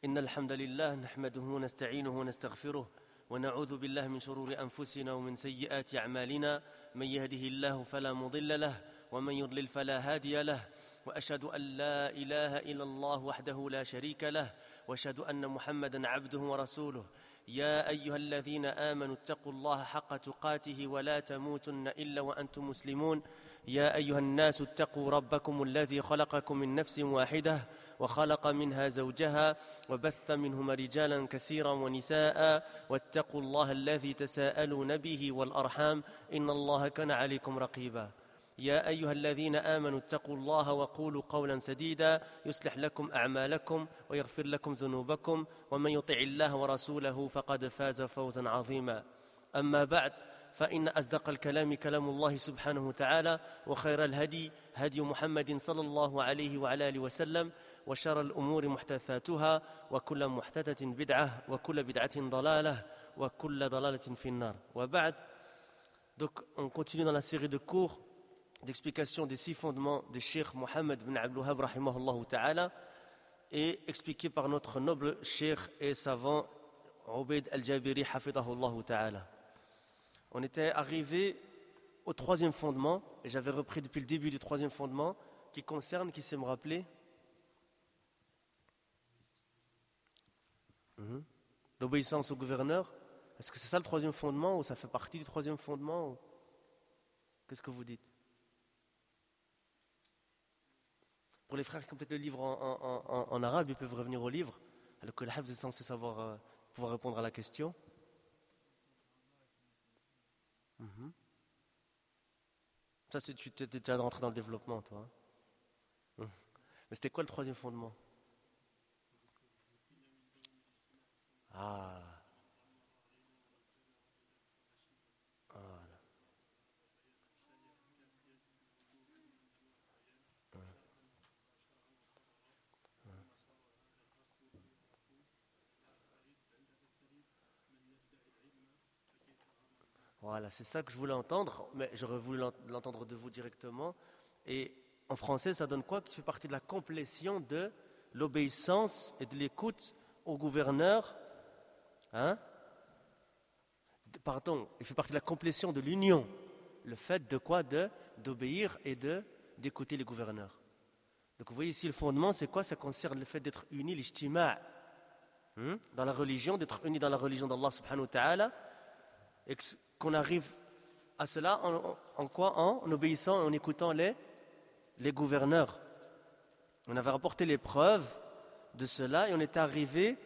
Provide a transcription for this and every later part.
إن الحمد لله نحمده ونستعينه ونستغفره ونعوذ بالله من شرور أنفسنا ومن سيئات أعمالنا من يهده الله فلا مضل له ومن يضلل فلا هادي له وأشهد أن لا إله إلا الله وحده لا شريك له وأشهد أن محمدًا عبده ورسوله يا أيها الذين آمنوا اتقوا الله حق تقاته ولا تموتن إلا وأنتم مسلمون يا أيها الناس اتقوا ربكم الذي خلقكم من نفس واحدة وخلق منها زوجها وبث منهما رجالا كثيرا ونساء واتقوا الله الذي تساءلون به والأرحام إن الله كان عليكم رقيبا يا أيها الذين آمنوا اتقوا الله وقولوا قولا سديدا يصلح لكم أعمالكم ويغفر لكم ذنوبكم ومن يطع الله ورسوله فقد فاز فوزا عظيما أما بعد فإن أصدق الكلام كلام الله سبحانه وتعالى وخير الهدي هدي محمد صلى الله عليه وعلى آله وسلم وشر الأمور محدثاتها وكل محدثة بدعة وكل بدعة ضلالة وكل ضلالة في النار وبعد. Donc on continue dans la série de cours d'explication des 6 fondements de Cheikh Mohammed bin Abdul Wahhab rahimahullah ta'ala et expliqué par notre noble Cheikh et savant Ubayd al-Jabiri hafidahullah ta'ala. On était arrivé au 3e fondement et j'avais repris depuis le début du 3e fondement qui concerne, qui sait me rappeler l'obéissance au gouverneur. Est-ce que c'est ça le 3e fondement ou ça fait partie du 3e fondement ou... Qu'est-ce que vous dites? Pour les frères qui ont peut-être le livre en arabe, ils peuvent revenir au livre. Alors que le hafz est censé savoir pouvoir répondre à la question. Ça, tu étais déjà rentré dans le développement, toi. Mais c'était quoi le 3e fondement? Ah. Voilà, c'est ça que je voulais entendre, mais j'aurais voulu l'entendre de vous directement. Et en français, ça donne quoi? Qui fait partie de la complétion de l'obéissance et de l'écoute au gouverneur. Pardon, il fait partie de la complétion de l'union. Le fait de quoi? D'obéir et d'écouter les gouverneurs. Donc vous voyez ici le fondement, c'est quoi? Ça concerne le fait d'être unis, l'ijtima' dans la religion, d'être unis dans la religion d'Allah subhanahu wa ta'ala. Et qu'on arrive à cela en quoi? En obéissant et en écoutant les gouverneurs. On avait rapporté les preuves de cela et on était arrivé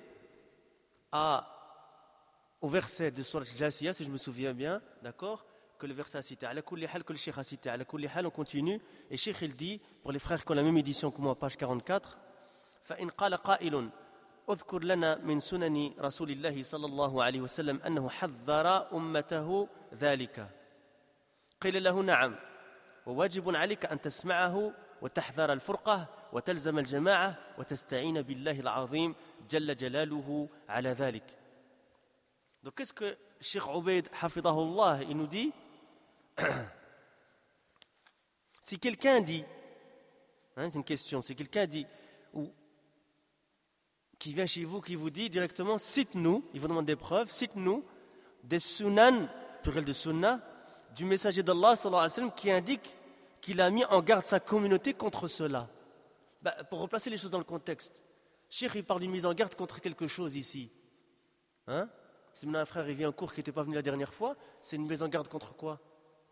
au verset de Sourate Al-Jasiyah, si je me souviens bien, d'accord, que le verset a cité. Ala kulli hal, que le Cheikh a cité. Ala kulli hal, on continue. Et Cheikh il dit, pour les frères qui ont la même édition que moi, page 44, فَإِنْ قَالَ قَائِلٌ اذكر لنا من سنن رسول الله صلى الله عليه وسلم أنه حذر أمته ذلك قيل له نعم وواجب عليك أن تسمعه وتحذر الفرقة وتلزم الجماعة وتستعين بالله العظيم جل جلاله على ذلك. Donc qu'est-ce que Cheikh Ubayd hafidahullah il nous dit? Si quelqu'un dit, c'est une question, si quelqu'un dit ou qui vient chez vous, qui vous dit directement, cite-nous, il vous demande des preuves, cite-nous des sunan, pluriel de sunnah, du messager d'Allah sallallahu alayhi wa sallam qui indique qu'il a mis en garde sa communauté contre cela. Pour replacer les choses dans le contexte, Cheikh il parle d'une mise en garde contre quelque chose ici. Si maintenant un frère il vient en cours qui n'était pas venu la dernière fois, c'est une mise en garde contre quoi?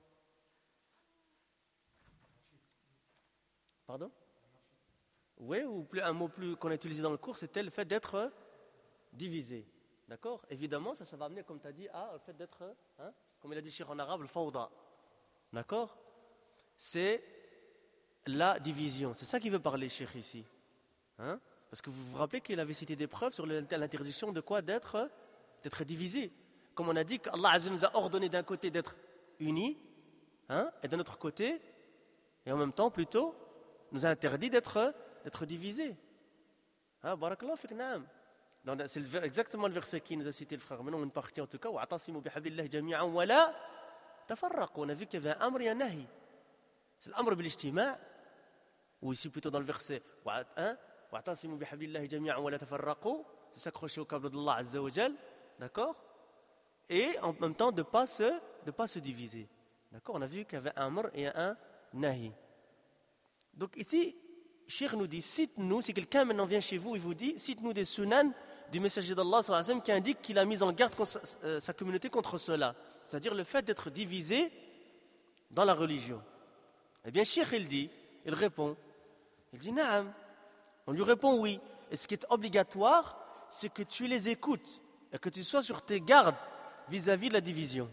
Pardon? Oui, ou un mot plus qu'on a utilisé dans le cours, c'était le fait d'être divisé. D'accord? Évidemment, ça va amener, comme tu as dit, le fait d'être, comme il a dit Cheikh en arabe, le fawda. D'accord? C'est la division. C'est ça qu'il veut parler, Cheikh, ici. Parce que vous vous rappelez qu'il avait cité des preuves sur l'interdiction de quoi? D'être divisé. Comme on a dit qu'Allah Azza nous a ordonné d'un côté d'être unis, et d'un autre côté, et en même temps, plutôt, nous a interdit d'être divisé. Barakallahu fik, naam. C'est exactement le verset qui nous a cité le frère. Maintenant, une partie en tout cas. Wa'tasimu bihablillahi jami'an wa la tafarraqu. On a vu qu'il y avait un amr et un nahi. C'est l'amr bil-ijtima', ou ici plutôt dans le verset. Wa'tasimu bihablillahi jami'an wa la tafarraqu. de s'accrocher au câble d'Allah Azza wa Jal, d'accord, et en même temps de pas se diviser. D'accord, on a vu qu'il y avait un amr et un nahi. Donc ici, Cheikh nous dit, cite-nous, si quelqu'un maintenant vient chez vous et vous dit, cite-nous des sunan du messager d'Allah sallallahu alayhi wa sallam qui indique qu'il a mis en garde sa communauté contre cela, c'est-à-dire le fait d'être divisé dans la religion. Eh bien, Cheikh il répond, il dit naam. On lui répond oui. Et ce qui est obligatoire, c'est que tu les écoutes et que tu sois sur tes gardes vis-à-vis de la division.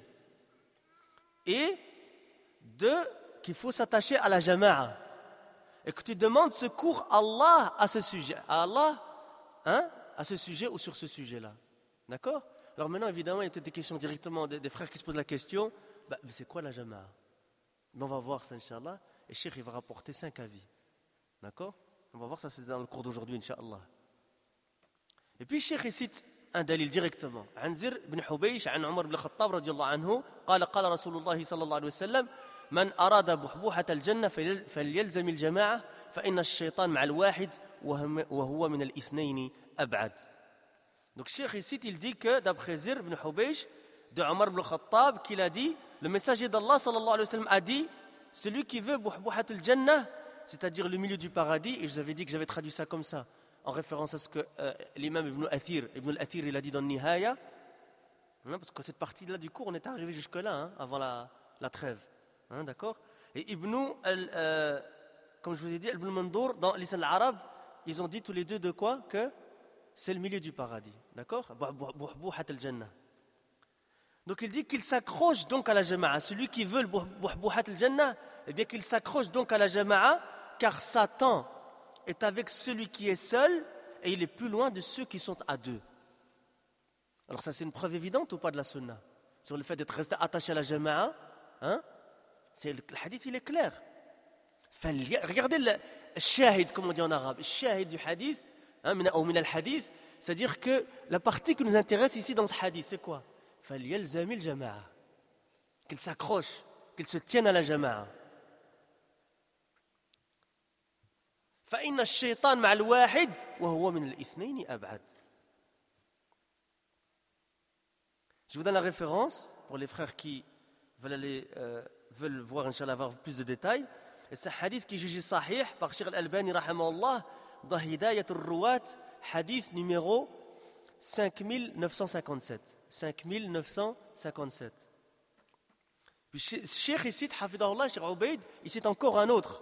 Et qu'il faut s'attacher à la jama'a. Et que tu demandes secours à Allah à ce sujet. À Allah, à ce sujet ou sur ce sujet-là. D'accord? Alors maintenant, évidemment, il y a peut-être des questions directement des frères qui se posent la question. C'est quoi la jama'a? Mais on va voir ça, Inch'Allah. Et Cheikh, il va rapporter 5 avis. D'accord? On va voir ça, c'est dans le cours d'aujourd'hui, Inch'Allah. Et puis, Cheikh, il cite un dalil directement. عن زر بن حبيش عن عمر بن الخطاب رضي الله عنه قال رسول الله صلى الله عليه وسلم من أراد بحبوحة الجنة فليلزم الجماعة فإن الشيطان مع الواحد وهو من الاثنين أبعد. Donc, Cheikh, ici, il dit que, d'après Zir ibn Hubaysh, de Omar ibn Khattab, qu'il a dit, le messager d'Allah, sallallahu alayhi wa sallam, a dit, celui qui veut buhbuhat al-jannah, c'est-à-dire le milieu du paradis, et je vous avais dit que j'avais traduit ça comme ça, en référence à ce que l'imam Ibn al-Athir, il a dit dans Nihaya, parce que cette partie-là du cours, on est arrivé jusque-là, avant la trêve, d'accord? Et comme je vous ai dit, Ibn Mandour, dans Lisan al-Arab, ils ont dit tous les deux de quoi? Que c'est le milieu du paradis, d'accord? Buhbuhat al-jannah. Donc il dit qu'il s'accroche donc à la jama'a. Celui qui veut le buhbuhat al-jannah, eh bien qu'il s'accroche donc à la jama'a, car Satan est avec celui qui est seul et il est plus loin de ceux qui sont à deux. Alors ça, c'est une preuve évidente ou pas de la sunna sur le fait d'être resté attaché à la jama'a, le hadith, il est clair. Regardez le shahid, comme on dit en arabe, le shahid du hadith, ou min al-hadith, c'est-à-dire que la partie qui nous intéresse ici dans ce hadith, c'est quoi? فَلْيَلْزَمِ الْجَمَاعَ. Qu'il s'accroche, qu'il se tienne à la jama'a. فإن الشيطان مع الواحد وهو من الاثنين أبعد. Je vous donne la référence pour les frères qui veulent voir, Inch'Allah, avoir plus de détails. Et c'est un hadith qui est jugé sahih par Cheikh Al-Albani, rahimahullah, dans Hidayat al-Ruwat, hadith numéro 5957. 5957. Puis Cheikh cite, hafidahullah, Cheikh Ubaid, il cite encore une autre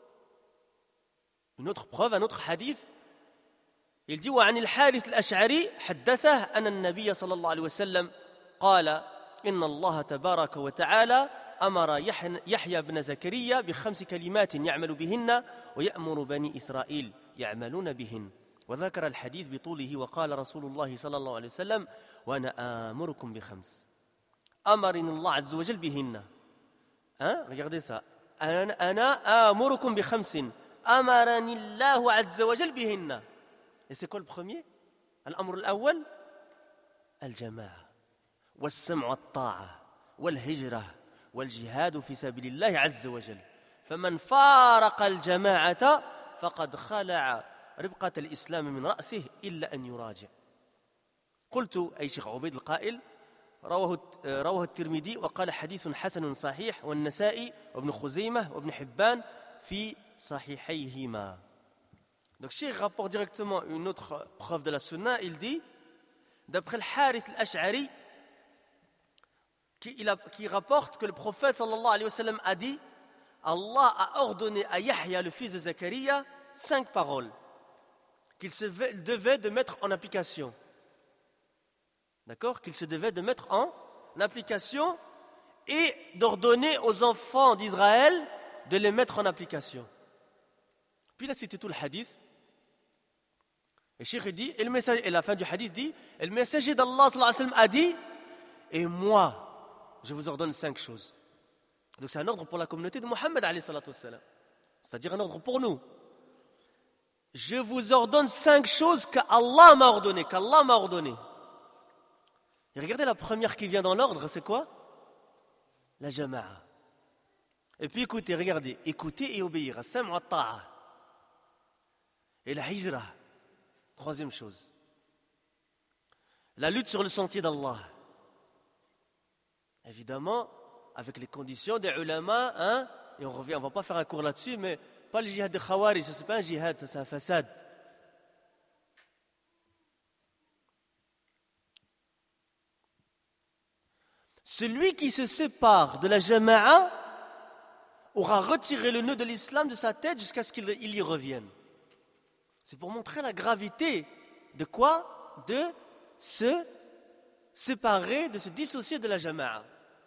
preuve, un autre hadith. Il dit وعن الحارث الأشعري حدثه أن النبي صلى الله عليه وسلم قال إن الله تبارك وتعالى أمر يحيى بن زكريا ب5 كلمات يعمل بهن ويأمر بني إسرائيل يعملون بهن وذكر الحديث بطوله وقال رسول الله صلى الله عليه وسلم وأنا آمركم ب5 أمرني الله عز وجل بهن. Regardez ça. أنا آمركم ب5 أمرني الله عز وجل بهن. Et c'est quoi le premier? الأمر الأول الجماعة والسمع والطاعة والهجرة والجهاد في سبيل الله عز وجل. فمن فارق الجماعة فقد خلع ربقة الإسلام من رأسه إلا أن يراجع. قلت أي شيخ عبيد القائل رواه الترمذي وقال حديث حسن صحيح والنسائي وابن خزيمة وابن حبان في صحيحيهما. Donc Cheikh rapporte directement une autre preuve de la sunna. Il dit, d'après le Harith al-Ash'ari, qui rapporte que le prophète sallallahu alayhi wa sallam a dit, Allah a ordonné à Yahya, le fils de Zakaria, 5 paroles qu'il se devait de mettre en application. D'accord? Qu'il se devait de mettre en application et d'ordonner aux enfants d'Israël de les mettre en application. Puis il a cité tout le hadith. Et Cheikh dit, et la fin du hadith dit, et le messager d'Allah sallallahu alayhi wa sallam a dit, et moi, je vous ordonne 5 choses. Donc c'est un ordre pour la communauté de Mohammed alayhi salatu wassalam. C'est-à-dire un ordre pour nous. Je vous ordonne 5 choses qu'Allah m'a ordonné. Et regardez la première qui vient dans l'ordre, c'est quoi? La jama'a. Et puis écoutez, regardez, écoutez et obéir. As-sam' wa ta'a. Et la hijra. 3e chose. la lutte sur le sentier d'Allah. Évidemment, avec les conditions des ulama, hein, et on ne va pas faire un cours là-dessus, mais pas le djihad de Khawarij, ça c'est pas un djihad, ça c'est un fasad. Celui qui se sépare de la jama'a aura retiré le nœud de l'islam de sa tête jusqu'à ce qu'il y revienne. C'est pour montrer la gravité de quoi? De se séparer, de se dissocier de la jama'a.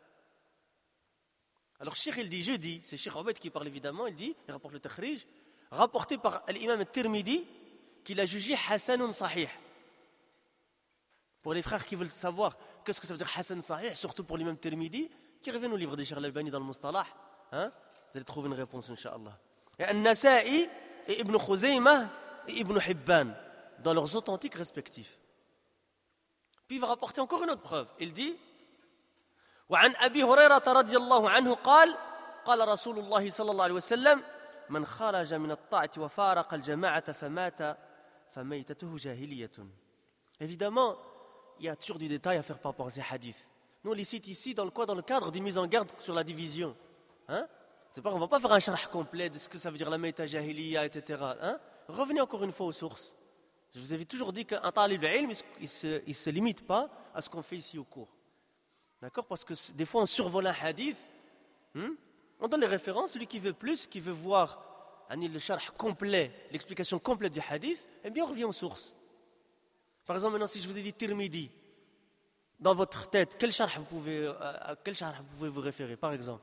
Alors Cheikh il dit, je dis, c'est Cheikh Obed qui parle évidemment, il rapporte le takhrij, rapporté par l'imam al-Tirmidhi, qu'il a jugé Hassanun Sahih. Pour les frères qui veulent savoir qu'est-ce que ça veut dire Hassan Sahih, surtout pour l'imam Tirmidhi, qui reviennent au livre de Cheikh al-Albani dans le Mustalah, hein, vous allez trouver une réponse, Inch'Allah. Et An-Nasa'i et Ibn Khuzaymah et Ibn Hibban, dans leurs authentiques respectifs. Puis il va rapporter encore une autre preuve. Il dit وعن أبي هريرة رضي الله عنه قال قال رسول الله صلى الله عليه وسلم من خرج من الطاعة وفارق الجماعة فمات فميتته جاهلية. Évidemment, il y a toujours du détail à faire par rapport à ces hadiths. Nous on les cite ici dans le cadre d'une mise en garde sur la division. Hein? C'est pas, on ne va pas faire un sharh complet de ce que ça veut dire la mayta jahiliya, etc. Hein? Revenez encore une fois aux sources. Je vous avais toujours dit qu'un talib ilm, il se limite pas à ce qu'on fait ici au cours. D'accord? Parce que des fois on survole un hadith, on donne les références, celui qui veut plus, qui veut voir le sharh complet, l'explication complète du hadith, eh bien on revient aux sources. Par exemple, maintenant si je vous ai dit Tirmidhi, dans votre tête, à quel sharh vous pouvez vous référer, par exemple?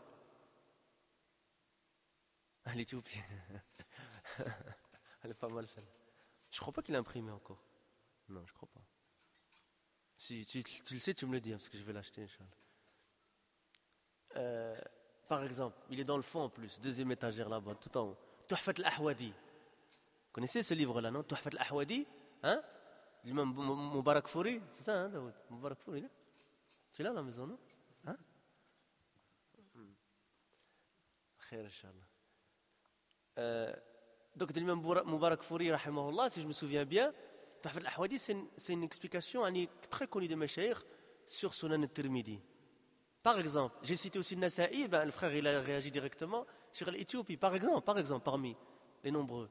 À l'Éthiopie. Elle est pas mal celle. Je crois pas qu'il l'a imprimé encore. Non, je crois pas. Si tu le sais, tu me le dis, parce que je vais l'acheter, Inch'Allah. Par exemple, il est dans le fond en plus, deuxième étagère là-bas, tout en haut. Tuhfat al-Ahwadi. Vous connaissez ce livre-là, non? Tuhfat al-Ahwadi, hein? L'imam Moubarak Fouri, c'est ça, hein, Daoud? Moubarak Fouri, là? C'est là, à la maison, non? Hein? Khair, Inch'Allah. Donc, l'imam Moubarak Fouri, rahimahullah, si je me souviens bien, Tuhfat al-Ahwadi, c'est une explication très connue des Mashaykh sur Sunan al-Tirmidhi. Par exemple, j'ai cité aussi le Nasa'i, le frère il a réagi directement sur l'Éthiopie, par exemple, parmi les nombreux.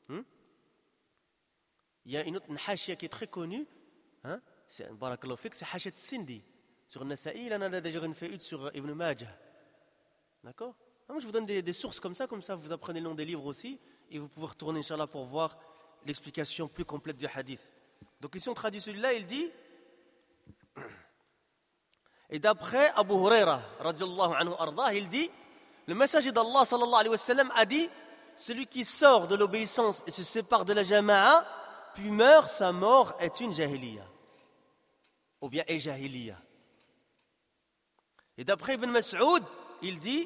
Il y a une autre hashia qui est très connue, hein, c'est Barakallahu Fik, c'est Hashiyat Sindi. Sur le Nasa'i, il en a déjà une fait sur Ibn Majah. D'accord? Moi je vous donne des sources comme ça vous apprenez le nom des livres aussi, et vous pouvez retourner, Inch'Allah, pour voir l'explication plus complète du hadith. Donc ici on traduit celui-là, il dit, et d'après Abu Huraira radiyallahu anhu ardah, il dit, le messager d'Allah sallallahu alayhi wa sallam a dit, celui qui sort de l'obéissance et se sépare de la jama'a puis meurt, sa mort est une jahiliya ou bien est jahiliya. Et d'après Ibn Mas'ud, il dit,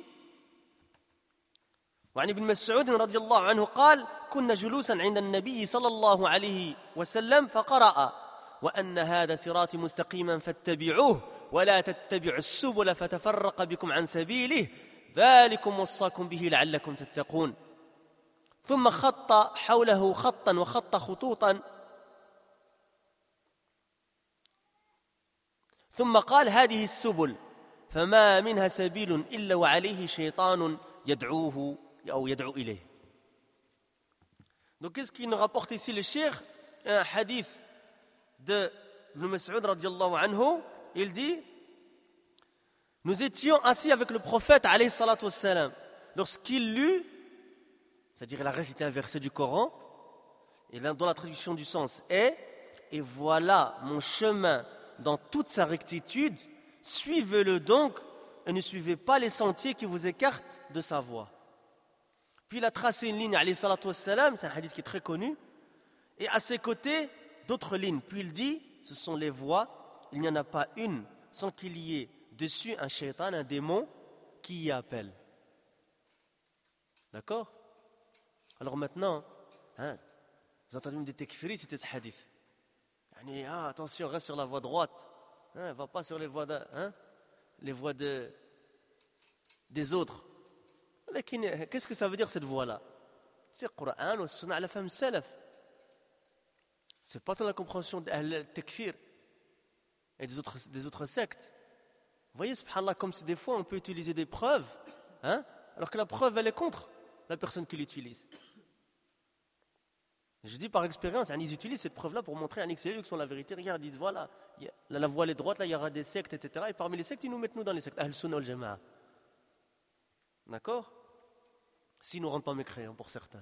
وعن ابن مسعود رضي الله عنه قال كنا جلوسا عند النبي صلى الله عليه وسلم فقرأ وأن هذا صراطي مستقيما فاتبعوه ولا تتبعوا السبل فتفرق بكم عن سبيله ذلكم وصاكم به لعلكم تتقون ثم خط حوله خطا وخط خطوطا ثم قال هذه السبل فما منها سبيل إلا وعليه شيطان يدعوه أو يدعو إليه. Donc qu'est-ce qu'il nous rapporte ici le cheikh? Un hadith de Ibn Mas'ud radiyallahu anhu, il dit, nous étions assis avec le prophète alayhi salatu wassalam lorsqu'il lut, c'est-à-dire il a récité un verset du Coran, et là dans la traduction du sens est, et voilà mon chemin dans toute sa rectitude, suivez-le donc et ne suivez pas les sentiers qui vous écartent de sa voie. Puis il a tracé une ligne, alayhi salatu wassalam, c'est un hadith qui est très connu, et à ses côtés, d'autres lignes. Puis il dit, ce sont les voies, il n'y en a pas une sans qu'il y ait dessus un shaitan, un démon, qui y appelle. D'accord? Alors maintenant, vous entendez même des tekfiris, c'était ce hadith. Attention, reste sur la voie droite, va pas sur les voies des autres. Qu'est-ce que ça veut dire cette voie-là? C'est le Coran ou Sunna ala fahm salaf. C'est pas dans la compréhension de Tekfir. et des autres sectes. Vous voyez, subhanallah, comme des fois on peut utiliser des preuves, alors que la preuve elle est contre la personne qui l'utilise. Je dis par expérience, ils utilisent cette preuve-là pour montrer que c'est eux qui sont la vérité. Regarde, ils disent voilà, la voie est droite, là il y aura des sectes, etc. Et parmi les sectes, ils nous mettent dans les sectes. Ahl-Sunnah wal-Jama'a. D'accord? S'ils ne nous rendent pas mécréants pour certains.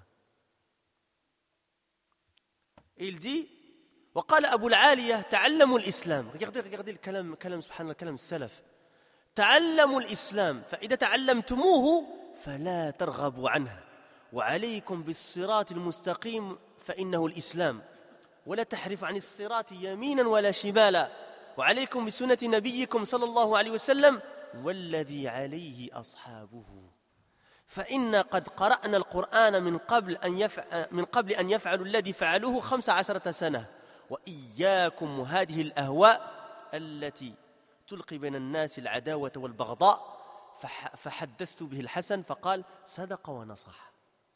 Et il dit وقال أبو العالية تعلموا الإسلام. Regardez le كلام سبحان الله كلام السلف. تعلموا الإسلام فإذا تعلمتموه فلا ترغبوا عنه وعليكم بالصراط المستقيم فإنه الإسلام ولا تحرف عن الصراط يمينا ولا شمالا وعليكم بسنة نبيكم صلى الله عليه وسلم والذي عليه أصحابه فإن قد قرأنا القرآن من قبل أن يفعلوا الذي فعلوه 15 سنة وإياكم هذه الأهواء التي تلقي بين الناس العداوة والبغضاء فحدثت به الحسن فقال صدق ونصح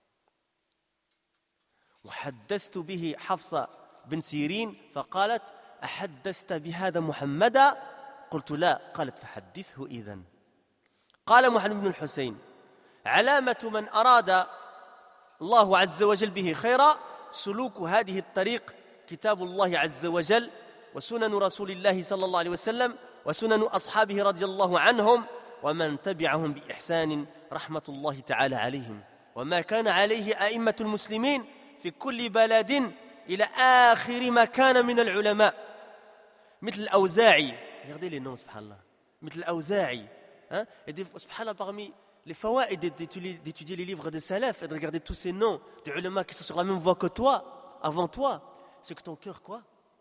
وحدثت به حفصة بن سيرين فقالت أحدثت بهذا محمدا قلت لا قالت فحدثه إذن قال محمد بن الحسين علامة من أراد الله عز وجل به خيرا سلوك هذه الطريق كتاب الله عز وجل وسنن رسول الله صلى الله عليه وسلم وسنن أصحابه رضي الله عنهم ومن تبعهم بإحسان رحمة الله تعالى عليهم وما كان عليه أئمة المسلمين في كل بلد إلى آخر ما كان من العلماء مثل الأوزاعي regardez les noms سبحان الله مثل الأوزاعي سبحان الله parmi les fawaïd d'étudier les livres des salafs et de regarder tous ces noms des ulama qui sont sur la même voie que toi avant toi c'est que ton cœur quoi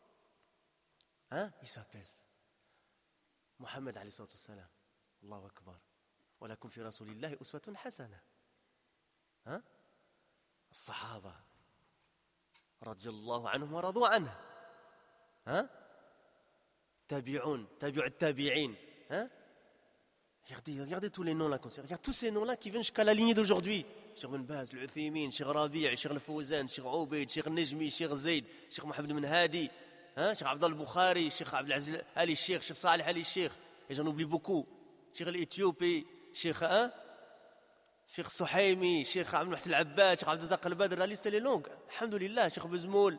il s'apaise Mohammed alayhi salatu wassalam Allahu akbar wa lakum fi rasulillahi uswatun hasana الصحابة رضي الله عنهم ورضوا عنه تابعون تابع التابعين regardez tous les noms là regarde tous ces noms là qui viennent jusqu'à la lignée d'aujourd'hui Cheikh Ben Baz, Al-Uthaymin, Cheikh Rabi' Cheikh Al-Fawzan, Cheikh Ubayd, Cheikh Najmi, Cheikh Zayd, Cheikh Mohammed Ben Hadi, Cheikh Abdel Bukhari, Cheikh Abdel Aziz Ali Cheikh, Cheikh Salih Ali Cheikh, et j'en oublie beaucoup, Cheikh l'Éthiopie, Cheikh Cheikh Souhaimi, Cheikh Abdel Mohsen Al-Abbad, Cheikh Abdel Zaq Al-Badr, la liste elle est longue. Alhamdulillah, Cheikh Bezmoul.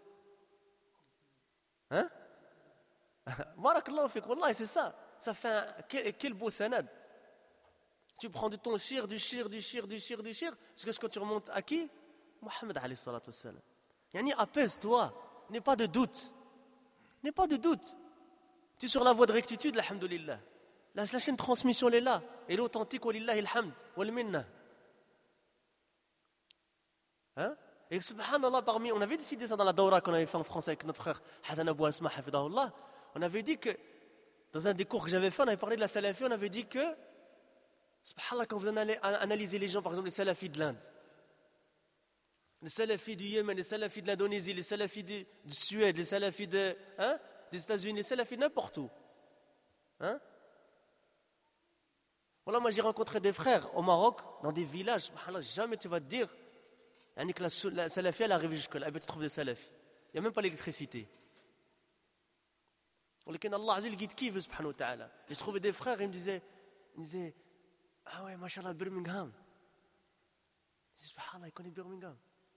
Barakallahu fik, wallah, c'est ça. Ça fait quel beau sanad. Tu prends de ton shir, du shir, jusqu'à ce que tu remontes à qui Mohammed alayhi salatu wassalam. Yani apaise-toi, n'aie pas de doute. N'aie pas de doute. Tu es sur la voie de rectitude, alhamdulillah. La chaîne de transmission elle est là, elle est authentique, walillahi alhamd, wal minna. Et subhanallah, on avait décidé ça dans la daura qu'on avait fait en France avec notre frère Hassan Abou Asma, hafidahullah. On avait dit que, dans un des cours que j'avais fait, on avait parlé de la salafie, on avait dit que, subhanallah, quand vous allez analyser les gens, par exemple les salafis de l'Inde, les salafis du Yémen, les salafis de l'Indonésie, les salafis du Suède, les salafis des États-Unis, les salafis n'importe où. Voilà, moi j'ai rencontré des frères au Maroc, dans des villages, subhanallah, jamais tu vas te dire que la salafie elle arrive jusque-là, tu trouves des salafis. Il n'y a même pas l'électricité. Allah Azza guide qui veut, subhanahu wa ta'ala. Et je trouvais des frères, ils me disaient ah ouais, mashallah, Birmingham. Je dis, subhanallah, il connaît Birmingham.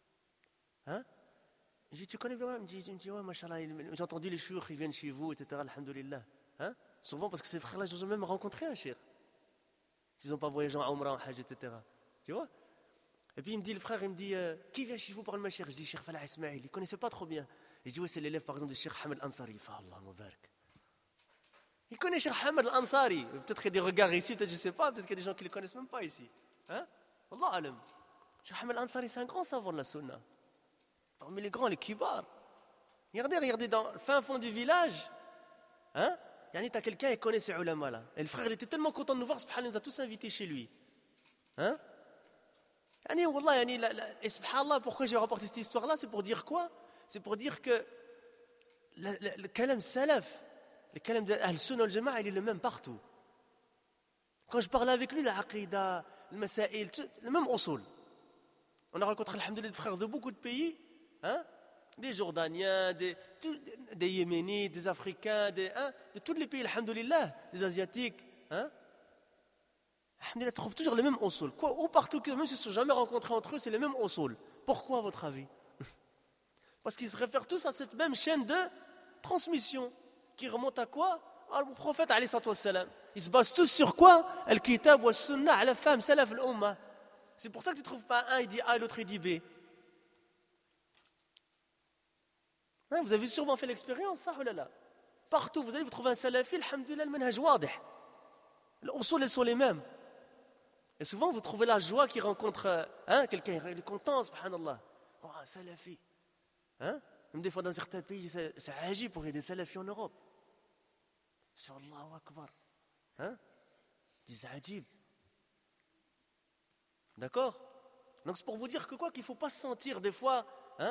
Je dis, tu connais Birmingham? Il me dit, ouais, mashallah, j'ai entendu les chouurs, ils viennent chez vous, etc., alhamdulillah. Souvent, parce que ces frères-là, ils ont même rencontré un cheikh. S'ils n'ont pas voyagé en Umrah, en Hajj, etc. Tu vois? Et puis il me dit, le frère, il me dit, qui vient chez vous parler de ma cheikh? Je dis, Cheikh Falah Ismail, il ne connaissait pas trop bien. Et je dis, ouais, c'est l'élève, par exemple, de Cheikh Hamad Ansari. Il fait, Allah Mubarak. Il connaît Cheikh Hamad Ansari. Peut-être qu'il y a des regards ici, peut-être, je ne sais pas, peut-être qu'il y a des gens qui ne le connaissent même pas ici. Allah alam. Cheikh Hamad Ansari, c'est un grand savant de la sunna. Parmi les grands, les kibars. Regardez, dans le fin fond du village, tu as quelqu'un qui connaît ces ulama là. Et le frère il était tellement content de nous voir, subhanallah, il nous a tous invités chez lui. Et subhanallah, pourquoi j'ai rapporté cette histoire là? C'est pour dire quoi? C'est pour dire que le kalam salaf, le kalam de Ahl-Sunnah wal-Jama'a, il est le même partout. Quand je parlais avec lui, la aqida, le masail, le même usul. On a rencontré, alhamdoulilah, des frères de beaucoup de pays, Des Jordaniens, des Yéménites, des Africains, de tous les pays, alhamdoulilah, des Asiatiques. Alhamdoulilah, trouvent toujours les mêmes usul. Ou partout, même s'ils ne se sont jamais rencontrés entre eux, c'est les mêmes usul. Pourquoi, à votre avis? Parce qu'ils se réfèrent tous à cette même chaîne de transmission qui remonte à quoi? Au prophète alayhi salatu wassalam. Ils se basent tous sur quoi? Al-Kitab wa Sunnah ala fahm salaf al-Ummah. C'est pour ça que tu ne trouves pas un, il dit A et l'autre il dit B. Vous avez sûrement fait l'expérience, ça, oh là là. Partout, vous allez vous trouver un salafi, alhamdoulilah, le manhaj wadih. Les usul, elles sont les mêmes. Et souvent, vous trouvez la joie qui rencontre quelqu'un, il est content, subhanallah. Oh, un salafi. Même des fois, dans certains pays, c'est agit pour y avoir des salafis en Europe. Sur Allahu Akbar. Des ajib. D'accord? Donc, c'est pour vous dire que quoi, qu'il ne faut pas se sentir des fois,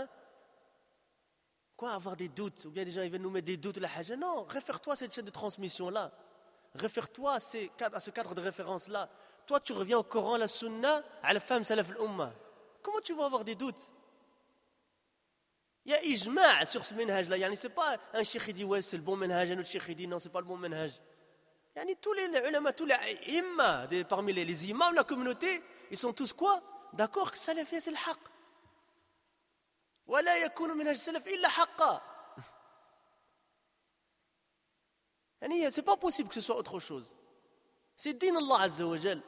avoir des doutes, ou bien des gens ils viennent nous mettre des doutes, la haja. Non, réfère-toi à cette chaîne de transmission-là. Réfère-toi à ce cadre de référence-là. Toi, tu reviens au Coran, la Sunna, à la femme salaf al-Ummah. Comment tu vas avoir des doutes? Il y a ijma' sur ce manhaj-là. Yani, c'est pas un cheikh qui dit ouais, c'est le bon manhaj, un autre cheikh qui dit non, c'est pas le bon manhaj. Yani, tous les ulama, tous les imma, parmi les imams de la communauté, ils sont tous quoi? D'accord que salafi, c'est le haqq. ولا يكون منهج السلف إلا حقا. يعني c'est pas possible que ce soit autre chose. C'est din Allah Azza wa Jal.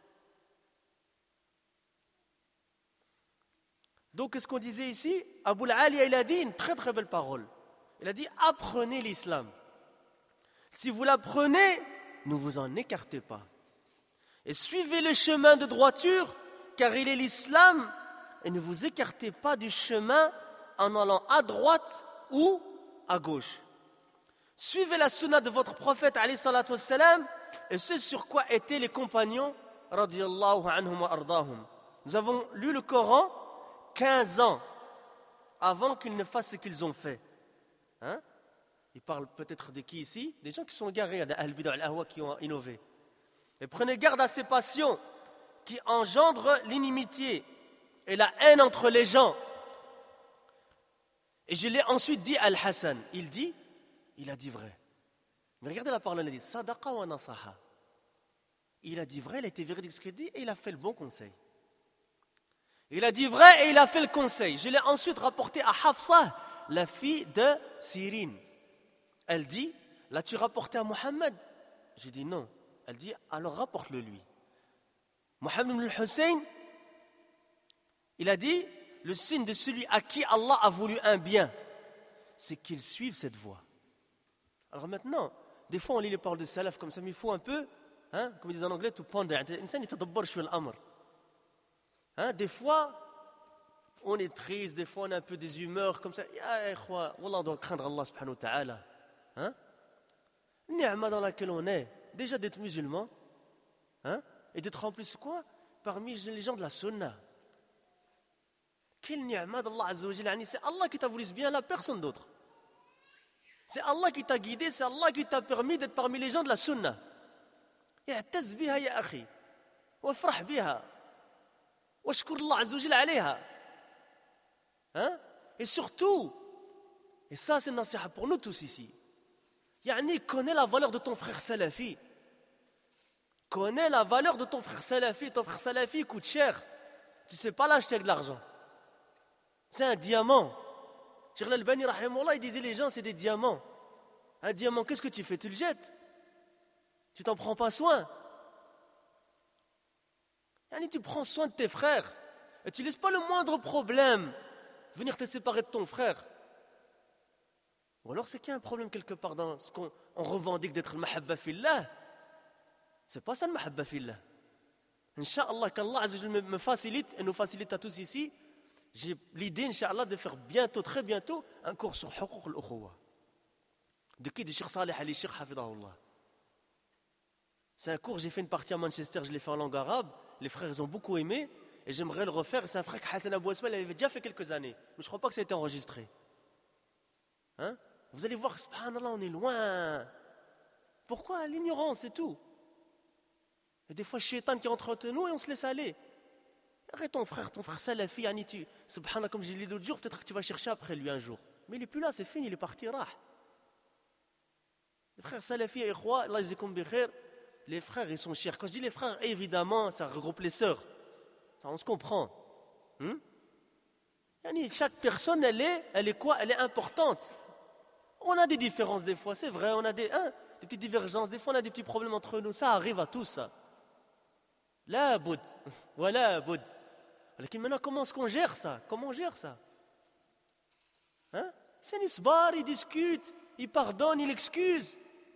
Donc, qu'est-ce qu'on disait ici? Abu al-Aliya, il a dit une très très belle parole. Il a dit, apprenez l'islam. Si vous l'apprenez, ne vous en écartez pas. Et suivez le chemin de droiture, car il est l'islam. Et ne vous écartez pas du chemin en allant à droite ou à gauche. Suivez la sunna de votre prophète alayhi salatu wassalam, et ce sur quoi étaient les compagnons radiyallahu anhum wa ardahum. Nous avons lu le Coran 15 ans avant qu'ils ne fassent ce qu'ils ont fait. Ils parlent peut-être de qui ici? Des gens qui sont égarés, des al-bid'a al-ahwa qui ont innové. Et prenez garde à ces passions qui engendrent l'inimitié et la haine entre les gens. Et je l'ai ensuite dit à Al-Hassan. Il a dit vrai. Mais regardez la parole, il a dit Sadaqa wa nasaha. Il a dit vrai, il a été véridique ce qu'il dit et il a fait le bon conseil. Il a dit vrai et il a fait le conseil. Je l'ai ensuite rapporté à Hafsa, la fille de Sirin. Elle dit, l'as-tu rapporté à Mohammed? J'ai dit non. Elle dit, alors rapporte-le lui. Mohammed ibn al-Hussein, il a dit, le signe de celui à qui Allah a voulu un bien, c'est qu'il suive cette voie. Alors maintenant, des fois on lit les paroles de salaf comme ça, mais il faut un peu, comme ils disent en anglais, to ponder. Des fois, on est triste, des fois on a un peu des humeurs comme ça. Wallah, on doit craindre Allah subhanahu wa ta'ala. Ni'ma dans laquelle on est, déjà d'être musulman, et d'être en plus quoi? Parmi les gens de la sunna. Quel ni'ma d'Allah Azza wa Jalla, c'est Allah qui t'a voulu ce bien-là, personne d'autre. C'est Allah qui t'a guidé, c'est Allah qui t'a permis d'être parmi les gens de la sunna. اعتز بها يا أخي وافرح بها واشكر الله عز وجل عليها. Et surtout, et ça c'est une nasiha pour nous tous ici, yani connais la valeur de ton frère salafi. Connais la valeur de ton frère salafi. Ton frère salafi coûte cher. Tu ne sais pas l'acheter avec de l'argent. C'est un diamant. Cheikh Al-Albani rahimahullah, il disait les gens c'est des diamants. Un diamant, qu'est-ce que tu fais? Tu le jettes. Tu t'en prends pas soin. Yani, tu prends soin de tes frères et tu laisses pas le moindre problème venir te séparer de ton frère. Ou alors c'est qu'il y a un problème quelque part dans ce qu'on revendique d'être le mahabba fillah. C'est pas ça le mahabba fillah. Inch'Allah qu'Allah Azza wa Jalla me facilite et nous facilite à tous ici. J'ai l'idée, Inch'Allah, de faire bientôt, très bientôt, un cours sur Huquq al-Ukhuwa. De qui? De Cheikh Saleh Ali Cheikh Hafidahullah. C'est un cours, j'ai fait une partie à Manchester, je l'ai fait en langue arabe. Les frères, ils ont beaucoup aimé. Et j'aimerais le refaire. C'est un frère Hassan Abou Asma, il avait déjà fait quelques années. Mais je ne crois pas que ça a été enregistré. Vous allez voir, subhanallah, on est loin. Pourquoi? L'ignorance, c'est tout. Et des fois, le shaitan qui entre entre nous et on se laisse aller. Arrête ton frère salafi, subhanallah, comme j'ai dit l'autre jour, peut-être que tu vas chercher après lui un jour. Mais il n'est plus là, c'est fini, il est parti, rah. Les frères salafi, ikhwa, Allah yazikum bi khair, les frères, ils sont chers. Quand je dis les frères, évidemment, ça regroupe les sœurs. Ça, on se comprend. Chaque personne, elle est quoi? Elle est importante. On a des différences des fois, c'est vrai, on a des petites divergences, des fois on a des petits problèmes entre nous, ça arrive à tous, ça. La boud, voilà boud. Maintenant, comment est-ce qu'on gère ça? Comment on gère ça? C'est un isbar, il discute, il pardonne, il excuse.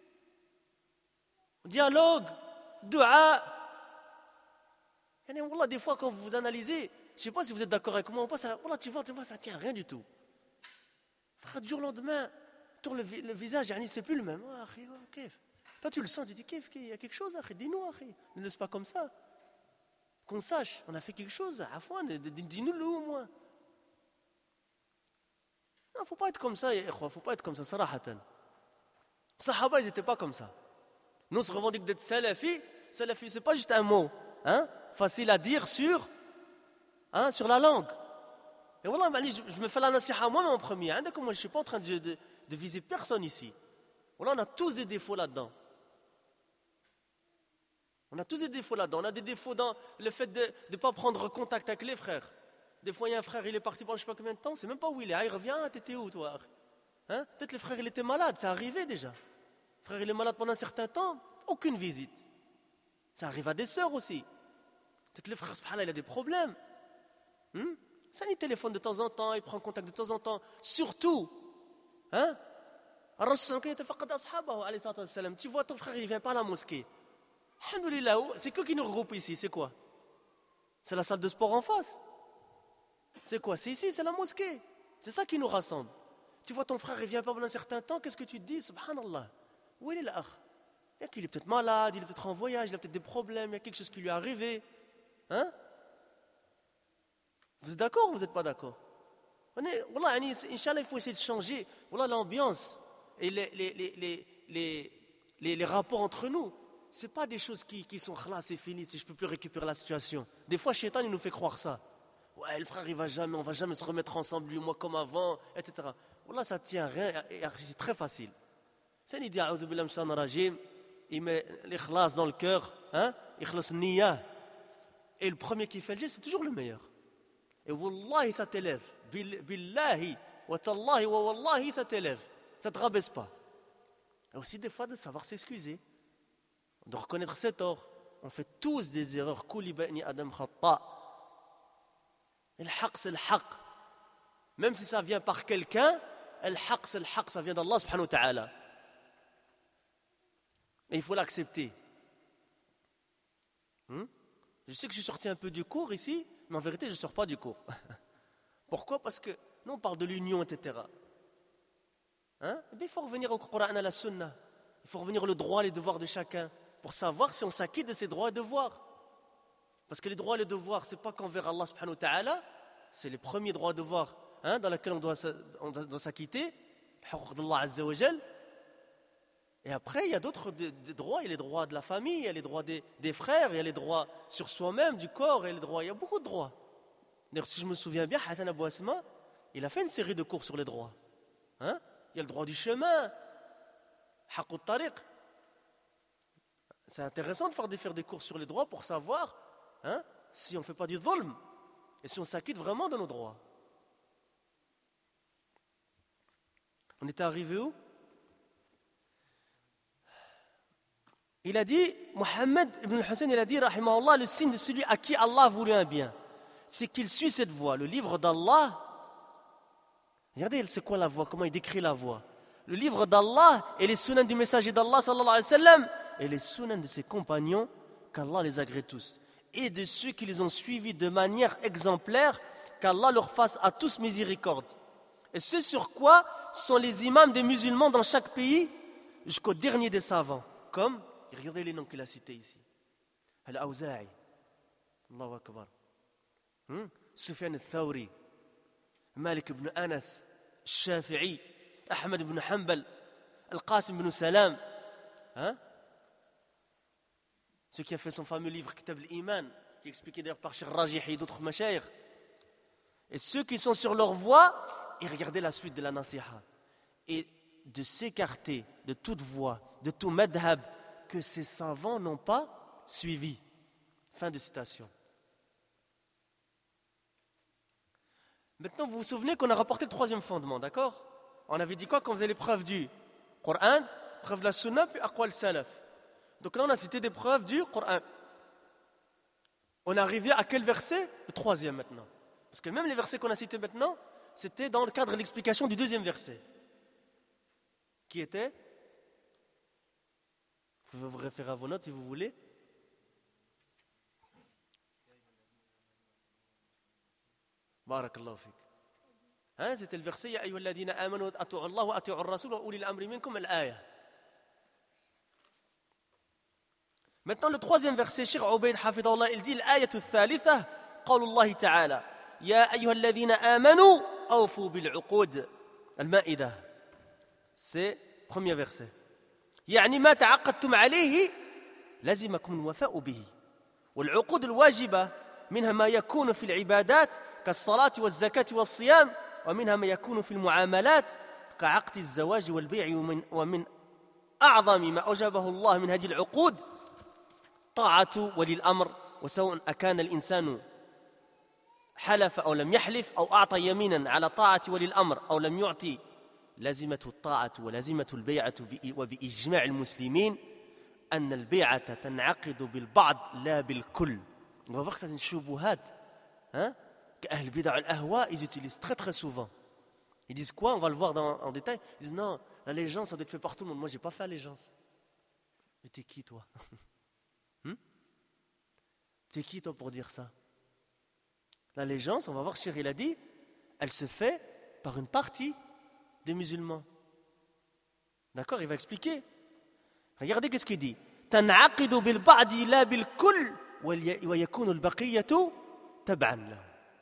Dialogue, dua. Wallah, des fois, quand vous analysez, je ne sais pas si vous êtes d'accord avec moi ou pas, wallah, tu vois, ça ne tient à rien du tout. Frère, du jour au lendemain, tourne le visage, c'est plus le même. Toi, tu le sens, tu dis, il y a quelque chose, dis-nous, ne laisse pas comme ça. Qu'on sache, on a fait quelque chose, dis-nous-le au moins. Il ne faut pas être comme ça, il ne faut pas être comme ça, sarahatan. Sahaba, ils n'étaient pas comme ça. Nous, on se revendique d'être salafi. Salafi, ce n'est pas juste un mot, facile à dire sur la langue. Et voilà, je me fais la nasiha moi-même en premier. Moi, je ne suis pas en train de viser personne ici. Voilà, on a tous des défauts là-dedans. On a tous des défauts là-dedans. On a des défauts dans le fait de ne pas prendre contact avec les frères. Des fois, il y a un frère, il est parti pendant je ne sais pas combien de temps, c'est même pas où il est. Il revient, t'étais où toi? Peut-être le frère, il était malade, c'est arrivé déjà. Le frère, il est malade pendant un certain temps, aucune visite. Ça arrive à des sœurs aussi. Peut-être le frère, subhanallah, il a des problèmes. Ça, il téléphone de temps en temps, il prend contact de temps en temps. Surtout, tu vois ton frère, il ne vient pas à la mosquée. Alhamdulillah, c'est quoi qui nous regroupe ici? C'est quoi? C'est la salle de sport en face. C'est quoi? C'est ici, c'est la mosquée. C'est ça qui nous rassemble. Tu vois ton frère, il ne vient pas pendant un certain temps, qu'est-ce que tu te dis? Subhanallah. Où il est là? Il est peut-être malade, il est peut-être en voyage, il a peut-être des problèmes, il y a quelque chose qui lui est arrivé. Vous êtes d'accord ou vous n'êtes pas d'accord? Wallah, Inch'Allah, il faut essayer de changer. Wallah, l'ambiance et les rapports entre nous. Ce n'est pas des choses qui sont là, c'est fini, si je ne peux plus récupérer la situation. Des fois, Shaitan, il nous fait croire ça. Ouais, le frère, on ne va jamais se remettre ensemble, lui et moi, comme avant, etc. Wallah, ça ne tient à rien, c'est très facile. C'est une idée, il met l'ikhlas dans le cœur, ikhlas niyah. Et le premier qui fait le geste, c'est toujours le meilleur. Et wallahi, ça t'élève. Billahi, wa tallahi, wa wallahi, ça t'élève. Ça ne te rabaisse pas. Et aussi, des fois, de savoir s'excuser. De reconnaître ses torts. On fait tous des erreurs. Kouli ba'ni adam khatta. Et le haq, c'est le haq. Même si ça vient par quelqu'un, le haq, c'est le haq. Ça vient d'Allah subhanahu wa ta'ala. Et il faut l'accepter. Je sais que je suis sorti un peu du cours ici, mais en vérité, je ne sors pas du cours. Pourquoi? Parce que nous, on parle de l'union, etc. Il faut revenir au Coran, à la Sunna. Il faut revenir au droit et les devoirs de chacun pour savoir si on s'acquitte de ses droits et devoirs. Parce que les droits et les devoirs, ce n'est pas qu'envers Allah subhanahu wa ta'ala, c'est les premiers droits et devoirs dans lesquels on doit s'acquitter, le haqq d'Allah azza wa jal. Et après, il y a d'autres des droits. Il y a les droits de la famille, il y a les droits des frères, il y a les droits sur soi-même, du corps, il y a beaucoup de droits. D'ailleurs, si je me souviens bien, Hassan Abou Asma, il a fait une série de cours sur les droits. Il y a le droit du chemin, Haqqut Tariq. C'est intéressant de faire des cours sur les droits pour savoir si on ne fait pas du dhulm et si on s'acquitte vraiment de nos droits. On était arrivé où? Il a dit, Mohammed ibn al-Hussein, il a dit, rahimahullah, le signe de celui à qui Allah a voulu un bien, c'est qu'il suit cette voie. Le livre d'Allah, regardez, c'est quoi la voie, comment il décrit la voie. Le livre d'Allah et les sunans du messager d'Allah, sallallahu alayhi wa sallam, et les sunans de ses compagnons, qu'Allah les agrée tous. Et de ceux qui les ont suivis de manière exemplaire, qu'Allah leur fasse à tous miséricorde. Et ce sur quoi sont les imams des musulmans dans chaque pays, jusqu'au dernier des savants, comme... Regardez les noms qu'il a cités ici. Al-Awza'i, Allahu Akbar. Sufyan al-Thawri, Malik ibn Anas, Shafi'i, Ahmed ibn Hanbal, Al-Qasim ibn Salam. Ce qui a fait son fameux livre Kitab al-Iman, qui est expliqué d'ailleurs par Cheikh Rajih et d'autres mashayikh. Et ceux qui sont sur leur voie, et regardez la suite de la nasiha. Et de s'écarter de toute voie, de tout madhab que ces savants n'ont pas suivi. Fin de citation. Maintenant, vous vous souvenez qu'on a rapporté le troisième fondement, d'accord? On avait dit quoi quand on faisait les preuves du Coran, preuve de la Sunna, puis Aqwal Salaf. Donc là, on a cité des preuves du Coran. On est arrivé à quel verset? Le troisième maintenant. Parce que même les versets qu'on a cités maintenant, c'était dans le cadre de l'explication du deuxième verset. Qui était? Vous pouvez vous référer à vos notes si vous voulez. Barakallahu fik. Hein, c'était le verset Ya ayyuhalladhina amanu ati'u Allah wa ati'u ar-rasul wa ulil amri minkum al-aya. Maintenant le troisième verset, Cheikh Ubayd hafidahullah, il dit l'ayatu thalitha, qawlullah ta'ala Ya ayyuhalladhina amanu awfu bil-uqud. Al-Ma'idah. C'est le premier verset. يعني ما تعقدتم عليه لازمكم الوفاء به والعقود الواجبة منها ما يكون في العبادات كالصلاة والزكاة والصيام ومنها ما يكون في المعاملات كعقد الزواج والبيع ومن أعظم ما أوجبه الله من هذه العقود طاعة ولي الأمر وسواء أكان الإنسان حلف أو لم يحلف أو أعطى يمينا على طاعة ولي الأمر أو لم يعطي لازمة الطاعة ولازمة البيعة وبإجماع المسلمين أن البيعة تنعقد بالبعض لا بالكل. On va voir que c'est une shubuhat. Hein? Qu'Ahl Bid'a al-Ahwa, ils utilisent très très souvent. Ils disent quoi? On va le voir en détail. Ils disent non, l'allégeance, ça doit être fait par tout le monde. Moi, je n'ai pas fait allégeance. Mais t'es qui, toi? T'es qui, toi, pour dire ça? L'allégeance, on va voir, Cheikh, il a dit, elle se fait par une partie des musulmans. D'accord? Il va expliquer. Regardez qu'est-ce qu'il dit. تنعقد بالبعض لا بالكل ويكون البقية تبعا له.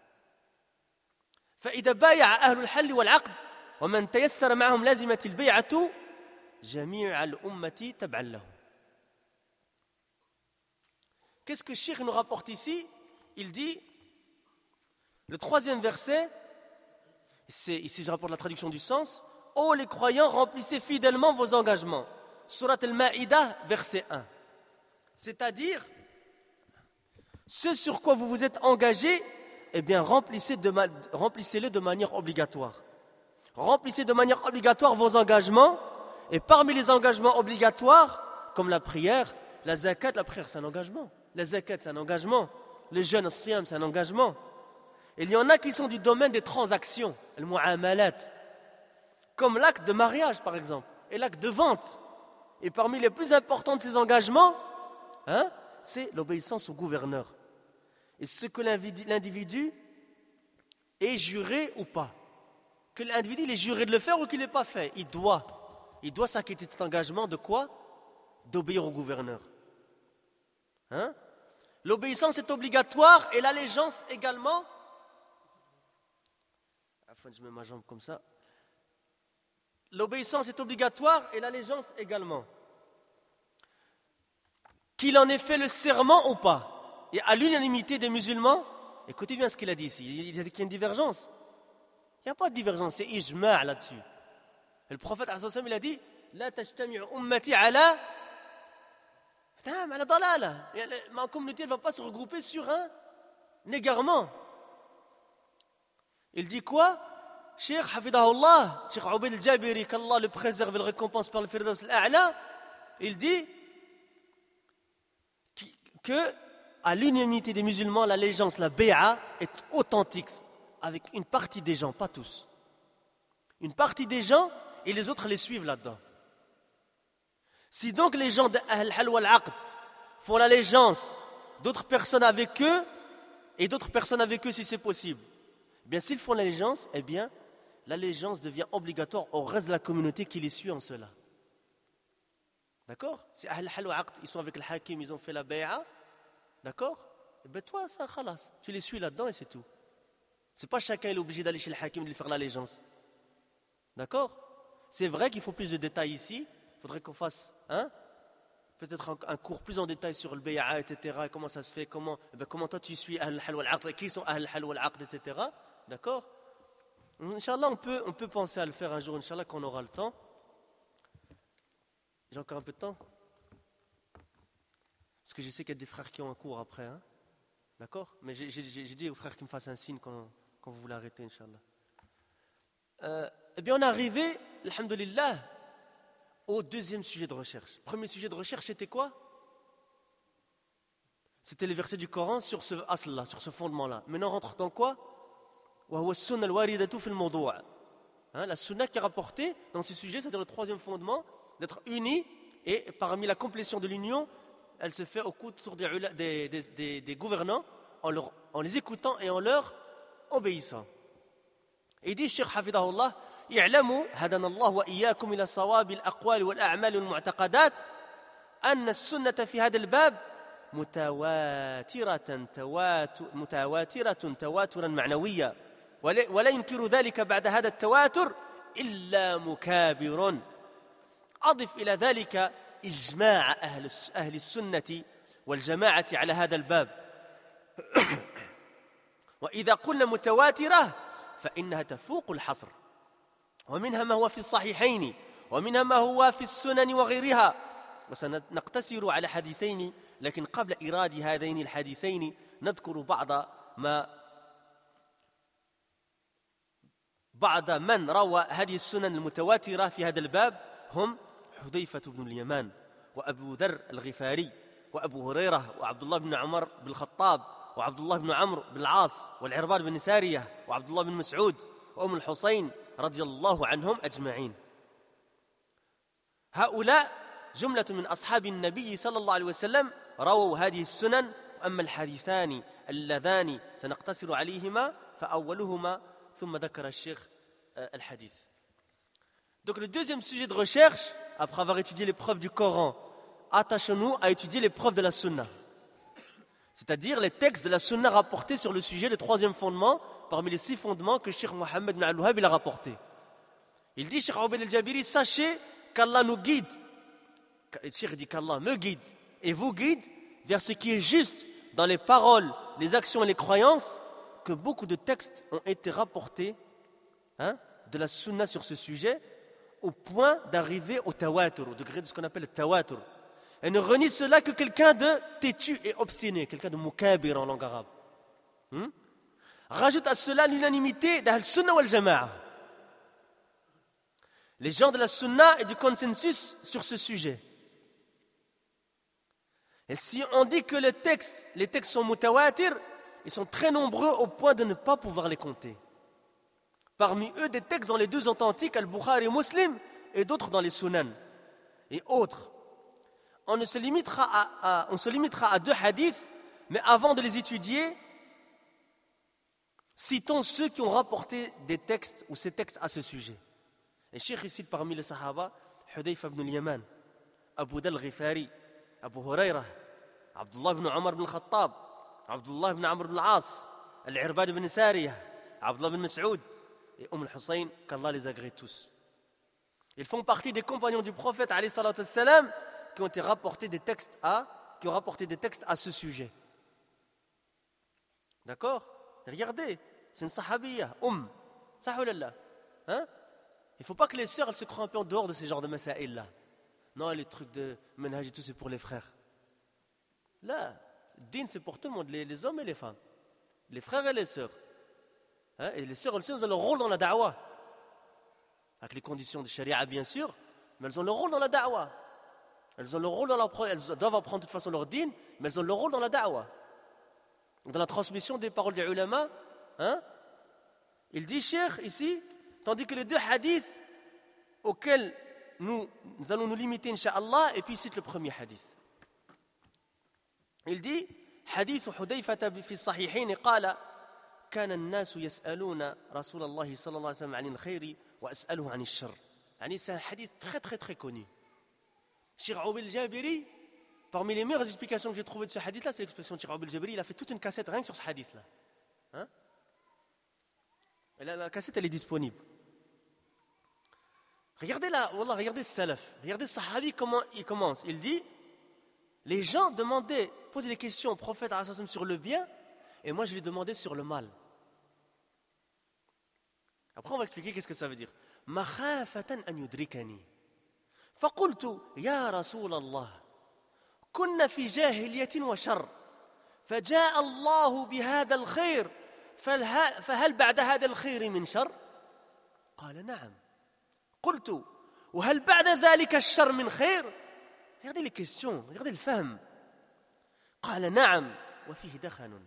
فإذا بايع أهل الحل والعقد ومن تيسر معهم لازمة البيعة جميع الأمة تبعا له. Qu'est-ce que le Cheikh nous rapporte ici? Il dit, le troisième verset, ici je rapporte la traduction du sens. Ô les croyants, remplissez fidèlement vos engagements. Surat al-Ma'idah, verset 1. C'est-à-dire, ce sur quoi vous vous êtes engagés, eh bien remplissez-le de manière obligatoire. Remplissez de manière obligatoire vos engagements. Et parmi les engagements obligatoires, comme la prière, la zakat, la prière c'est un engagement. La zakat c'est un engagement. Les jeûnes, le siyam c'est un engagement. Il y en a qui sont du domaine des transactions, le mu'amalat, comme l'acte de mariage par exemple, et l'acte de vente. Et parmi les plus importants de ces engagements, c'est l'obéissance au gouverneur. Et ce que l'individu est juré ou pas. Que l'individu il est juré de le faire ou qu'il ne l'ait pas fait. Il doit s'acquitter de cet engagement de quoi? D'obéir au gouverneur. L'obéissance est obligatoire et l'allégeance également. Je mets ma jambe comme ça. L'obéissance est obligatoire et l'allégeance également. Qu'il en ait fait le serment ou pas. Et à l'unanimité des musulmans, écoutez bien ce qu'il a dit ici. Il a dit qu'il y a une divergence. Il n'y a pas de divergence, c'est ijma' là-dessus. Et le prophète il a dit La tajtami'u ummati ala dalala. Ma communauté ne va pas se regrouper sur un égarement. Il dit quoi? Cheikh Hafidahullah, Cheikh Ubayd al-Jabiri, qu'Allah le préserve et le récompense par le Firdaus al-A'la, il dit que à l'unanimité des musulmans, l'allégeance, la bay'a est authentique avec une partie des gens, pas tous. Une partie des gens et les autres les suivent là-dedans. Si donc les gens d'Ahl wal-Aqd font l'allégeance d'autres personnes avec eux et d'autres personnes avec eux si c'est possible, eh bien s'ils font l'allégeance, eh bien l'allégeance devient obligatoire au reste de la communauté qui les suit en cela. D'accord? Si Ahl wal-Aqd ils sont avec le hakim, ils ont fait la bay'a, d'accord? Eh bien toi, ça, khalas, tu les suis là-dedans et c'est tout. C'est pas chacun est obligé d'aller chez le hakim et de faire l'allégeance. D'accord? C'est vrai qu'il faut plus de détails ici. Il faudrait qu'on fasse peut-être un cours plus en détail sur le bay'a, etc. Comment ça se fait, comment toi tu suis Ahl al-Hal wal-Aqd, qui sont Ahl al-Hal wal-Aqd, etc. D'accord? Inch'Allah, on peut penser à le faire un jour, Inch'Allah, quand on aura le temps. J'ai encore un peu de temps? Parce que je sais qu'il y a des frères qui ont un cours après. Hein? D'accord? Mais j'ai dit aux frères qu'ils me fassent un signe quand vous voulez arrêter, Inch'Allah. Eh bien, on est arrivé, alhamdoulilah, au deuxième sujet de recherche. Premier sujet de recherche, c'était quoi? C'était les versets du Coran sur ce asl-là, sur ce fondement-là. Maintenant, on rentre dans quoi? La sunna qui est rapportée dans ce sujet, c'est-à-dire le troisième fondement, d'être unis, et parmi la complétion de l'union, elle se fait autour des gouvernants, en les écoutant et en leur obéissant. Et il dit, Cheikh Hafidahullah, اعلموا هدانا الله وإياكم إلى صواب الأقوال والأعمال والمعتقدات أن السنة في هذا الباب متواترة تواترا معنويا ولا ينكر ذلك بعد هذا التواتر إلا مكابر. أضف إلى ذلك إجماع أهل السنة والجماعة على هذا الباب. وإذا قلنا متواترة فإنها تفوق الحصر، ومنها ما هو في الصحيحين ومنها ما هو في السنن وغيرها، وسنقتصر على حديثين، لكن قبل إيراد هذين الحديثين نذكر بعض من روى هذه السنن المتواترة في هذا الباب هم حذيفة بن اليمان وأبو ذر الغفاري وأبو هريرة وعبد الله بن عمر بن الخطاب وعبد الله بن عمرو بن العاص والعرباد بن سارية وعبد الله بن مسعود وأم الحسين رضي الله عنهم أجمعين. هؤلاء جملة من أصحاب النبي صلى الله عليه وسلم رووا هذه السنن. أما الحديثان اللذان سنقتصر عليهما فأولهما ثم ذكر الشيخ الحديث. Donc le deuxième sujet de recherche, après avoir étudié les preuves du Coran, attachons-nous à étudier les preuves de la Sunna. C'est-à-dire les textes de la Sunna rapportés sur le sujet, le troisième fondement, parmi les 6 fondements que Cheikh Mohammed bin Al-Wahhab a rapporté. Il dit, Cheikh Ubayd al-Jabiri, sachez qu'Allah nous guide. Le Cheikh dit qu'Allah me guide et vous guide vers ce qui est juste dans les paroles, les actions et les croyances, que beaucoup de textes ont été rapportés de la Sunna sur ce sujet, au point d'arriver au tawatur, au degré de ce qu'on appelle le tawatur. Et ne renie cela que quelqu'un de têtu et obstiné, quelqu'un de mukabir en langue arabe. Rajoute à cela l'unanimité d'Ahl Sunna wal Jama'a. Les gens de la Sunna et du consensus sur ce sujet. Et si on dit que les textes sont mutawatir, ils sont très nombreux au point de ne pas pouvoir les compter. Parmi eux, des textes dans les 2 authentiques, Al-Bukhari et Muslim, et d'autres dans les Sunan, et autres. On se limitera à 2 hadiths, mais avant de les étudier, citons ceux qui ont rapporté des textes ou ces textes à ce sujet. Et Cheikh cite parmi les Sahaba, Hudayfa ibn al-Yaman, Abu Dhar al-Ghifari, Abu Hurayra, Abdullah ibn Umar ibn al-Khattab, Abdullah ibn Amr ibn al-As, Al-Irbad ibn Sariyah, Abdullah ibn Mas'ud et Hussein, qu'Allah les agrée tous. Ils font partie des compagnons du prophète alayhi salatu wassalam, qui ont rapporté des textes à ce sujet. D'accord? Regardez, c'est une sahabiyya, sahalallah. Il ne faut pas que les sœurs elles se croient un peu en dehors de ces genres de masaïl-là. Non, les trucs de manhaj et tout, c'est pour les frères. Là, din, c'est pour tout le monde, les hommes et les femmes. Les frères et les sœurs. Et les sœurs, elles ont leur rôle dans la da'wah. Avec les conditions de sharia, bien sûr, mais elles ont leur rôle dans la da'wah. Elles ont leur rôle elles doivent apprendre de toute façon leur din, mais elles ont leur rôle dans la da'wah. Dans la transmission des paroles des ulama. Il dit, Cheikh, ici, tandis que les 2 hadiths auxquels nous allons nous limiter, incha'Allah, et puis il cite le premier hadith. Il dit, hadith Hudayfa fi sahihayn qala كان الناس يسألون رسول الله صلى الله عليه وسلم عن الخير وأسأله عن الشر. يعني c'est un hadith très très très connu. Cheikh Ubayd al-Jabiri, parmi les meilleures explications que j'ai trouvées de ce hadith-là, c'est l'expression de Cheikh Ubayd al-Jabiri. Il a fait toute une cassette rien que sur ce hadith-là. Et la cassette, elle est disponible. Regardez là, wallah, regardez ce salaf, regardez ce sahabi, comment il commence. Il dit, Les gens demandaient, posaient des questions au prophète sur le bien, et moi je lui demandais sur le mal. Après on va expliquer qu'est-ce que ça veut dire. مخافة أن يدركني فقلت يا رسول الله كنا في جاهلية وشر فجاء الله بهذا الخير فهل بعد هذا الخير من شر؟ قال نعم. قلت وهل بعد ذلك الشر من خير؟ Regardez les questions, regardez le fahm. قال نعم وفيه دخن.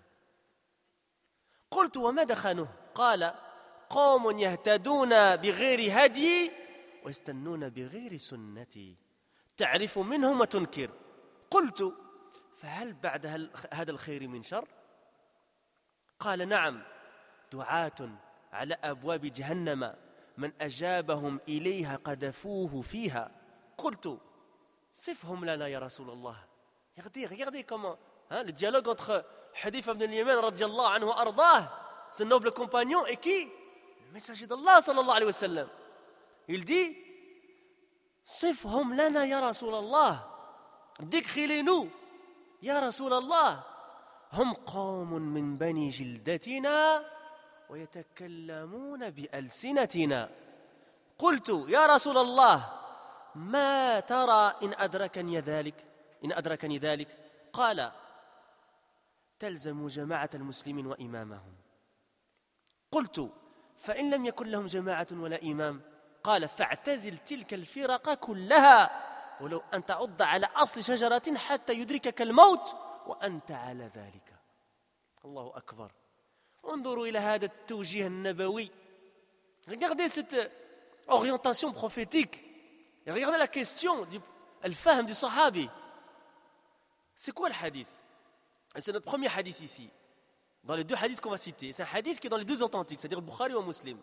قلت وما دخنه؟ قال قوم يهتدون بغير هدي ويستنون بغير سنتي تعرف منهم وتنكر. قلت فهل بعد هذا الخير من شر؟ قال نعم دعاة على أبواب جهنم من أجابهم إليها قذفوه فيها. قلت صفهم لنا يا رسول الله. Regardez comment le dialogue entre Hudayfa ibn al-Yaman radiyallahu anhu wa ardah, ce noble compagnon, et qui? Le messager d'Allah sallallahu alayhi wa sallam. Il dit صفهم لنا يا رسول الله, décris-les-nous يا رسول الله. هم قوم من بني جلدتنا ويتكلمون بألسنتنا. قلت يا رسول الله ما ترى إن أدركني ذلك؟ قال تلزم جماعة المسلمين وإمامهم. قلت فإن لم يكن لهم جماعة ولا إمام؟ قال فاعتزل تلك الفرق كلها ولو أن تعض على أصل شجرة حتى يدركك الموت وأنت على ذلك. الله أكبر. انظروا إلى هذا التوجيه النبوي. Regardez cette orientation prophétique. Et regardez la question du fahm du sahabi. C'est quoi le hadith? Et c'est notre premier hadith ici. Dans les deux hadiths qu'on va citer. C'est un hadith qui est dans les deux authentiques, c'est-à-dire le Bukhari ou Muslim.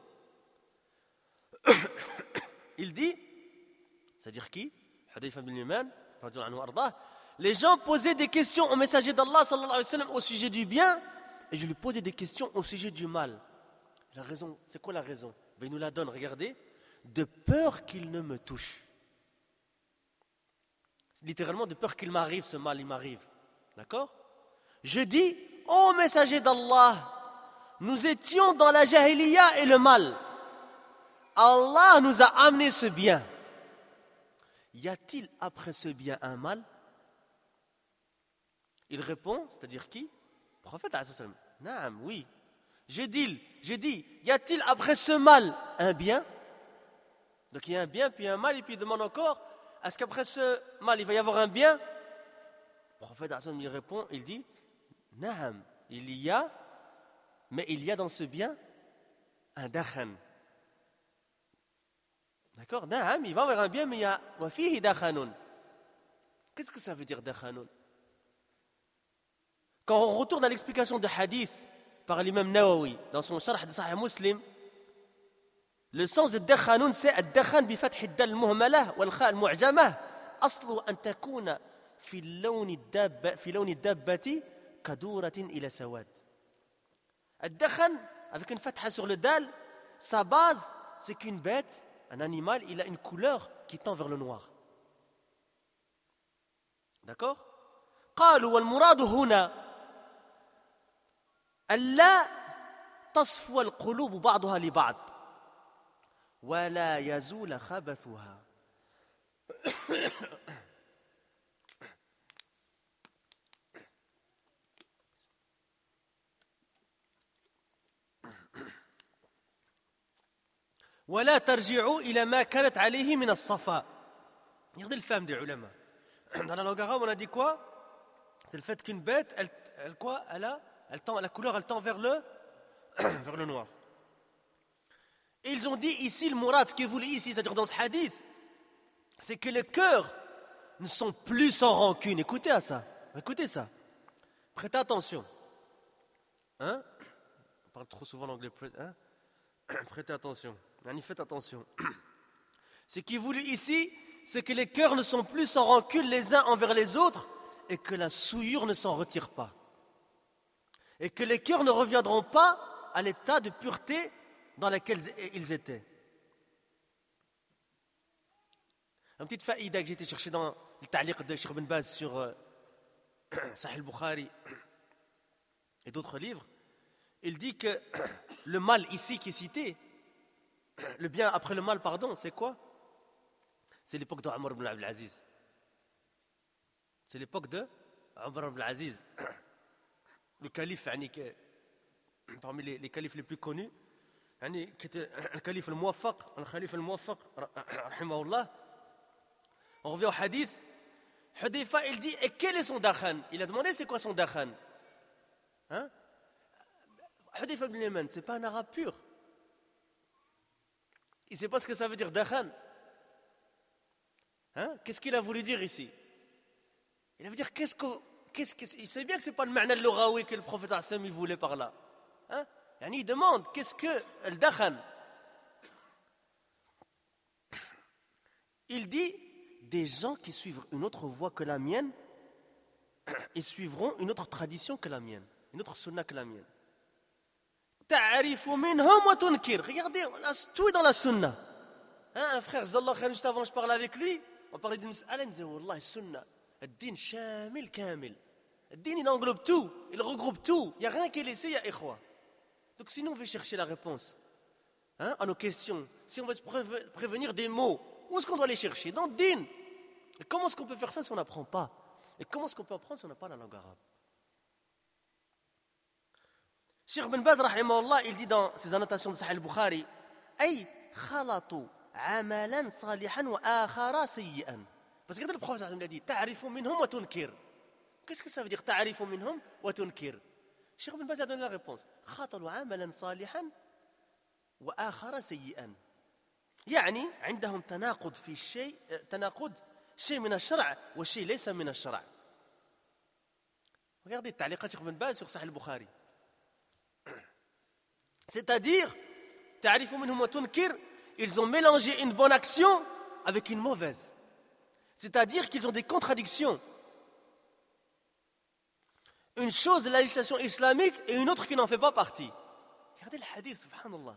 Il dit, c'est-à-dire qui? Hudayfa ibn al-Yaman, radiyallahu anhu ardah. Les gens posaient des questions au messager d'Allah sallallahu alayhi wa sallam au sujet du bien, et je lui posais des questions au sujet du mal. La raison, c'est quoi la raison? Ben, il nous la donne, regardez. De peur qu'il ne me touche. Littéralement, de peur qu'il m'arrive, ce mal, il m'arrive. D'accord? Je dis, ô messager d'Allah, nous étions dans la jahiliya et le mal. Allah nous a amené ce bien. Y a-t-il après ce bien un mal? Il répond, c'est-à-dire qui? Le prophète alayhi salam. Naam, oui. J'ai dit, y a-t-il après ce mal un bien? Donc il y a un bien, puis un mal, et puis il demande encore, est-ce qu'après ce mal, il va y avoir un bien? Le prophète alayhi salam, il répond, il dit, Naam, il y a, mais il y a dans ce bien un dakhan. D'accord? Naam, il va y avoir un bien, mais il y a wa fihi dakhanun. Qu'est-ce que ça veut dire dakhanun? Quand on retourne à l'explication de hadith par l'imam Nawawi dans son sharh de Sahih Muslim, le sens de dakhanun c'est ad-dakhan bi fath ad-dal al-muhmalah wal kha al-mu'jamah aslu an takuna fi lawn ad-dabbati kaduratin ila sawad. Ad-dakhan avec une fatha sur le dal, sa base c'est qu'une bête, un animal, il a une couleur qui tend vers le noir. D'accord? قالوا والمراد هنا ألا تصفو القلوب بعضها لبعض ولا يزول خبثها. ولا ترجعوا إلى ما كانت عليه من الصفاء. Regardez le fahm des ulama. Dans la langue arabe, on a dit quoi? C'est le fait qu'une bête, la couleur, elle tend vers le noir. Et ils ont dit ici, le murad, ce qui est voulu ici, c'est-à-dire dans ce hadith, c'est que les cœurs ne sont plus sans rancune. Écoutez ça. Prêtez attention. On parle trop souvent l'anglais. Prêtez attention. Faites attention. Ce qui est voulu ici, c'est que les cœurs ne sont plus sans rancune les uns envers les autres et que la souillure ne s'en retire pas. Et que les cœurs ne reviendront pas à l'état de pureté dans lequel ils étaient. Une petite faïda que j'ai été chercher dans le ta'liq de Cheikh Ben Baz sur Sahih al-Bukhari et d'autres livres, il dit que le mal ici qui est cité, le bien après le mal, pardon, c'est quoi? C'est l'époque de Omar ibn Abdel Aziz. C'est l'époque de Omar ibn Abdel Aziz, le calife, parmi les califes les plus connus, qui était le calife al-Muwaffaq, rahimahullah. On revient au hadith. Hudayfa, il dit, et quel est son dakhan? Il a demandé c'est quoi son dakhan. Hein? Hudayfa ibn Yaman, c'est pas un arabe pur. Il ne sait pas ce que ça veut dire dakhan. Hein? Qu'est-ce qu'il a voulu dire ici? Il veut dire il sait bien que ce n'est pas le ma'na al-lughawi que le prophète sallam il voulait par là. Hein? Il demande qu'est-ce que le dakhan? Il dit des gens qui suivent une autre voie que la mienne, ils suivront une autre tradition que la mienne, une autre sunna que la mienne. Ta'arifu minhum wa tunkir. Regardez, tout est dans la sunna. Un frère, Zallah Khair, juste avant je parlais avec lui, on parlait d'une mas'ala, il me disait Wallah, sunna, ad-din shamil kamil. Ad-din il englobe tout, il regroupe tout, il n'y a rien qui est laissé, il y a ikhwa. Donc sinon on veut chercher la réponse à nos questions, si on veut se prévenir des mots, où est-ce qu'on doit les chercher? Dans le din. Et comment est-ce qu'on peut faire ça si on n'apprend pas? Et comment est-ce qu'on peut apprendre si on n'a pas la langue arabe? Cheikh Ben Baz, rahimahullah, il dit dans ses annotations de Sahih al-Bukhari, ay khalatu amalan salihan wa akhara sayyi'an. Parce que le prophète il a dit, ta'arifu minhum wa tunkir. Qu'est-ce que ça veut dire, ta'arifu minhum wa tunkir? Cheikh Ben Baz a donné la réponse. Khatalu amalan salihan wa akhara sayyi'an. يعني عندهم تناقض في الشيء تناقض شيء من الشرع وشيء ليس من الشرع. Regardez التعليقات Cheikh Ben Baz sur Sahih al-Bukhari. C'est-à-dire, تعرف منهم وتنكر, ils ont mélangé une bonne action avec une mauvaise. C'est-à-dire qu'ils ont des contradictions. Une chose, la législation islamique, et une autre qui n'en fait pas partie. Regardez le hadith, subhanallah.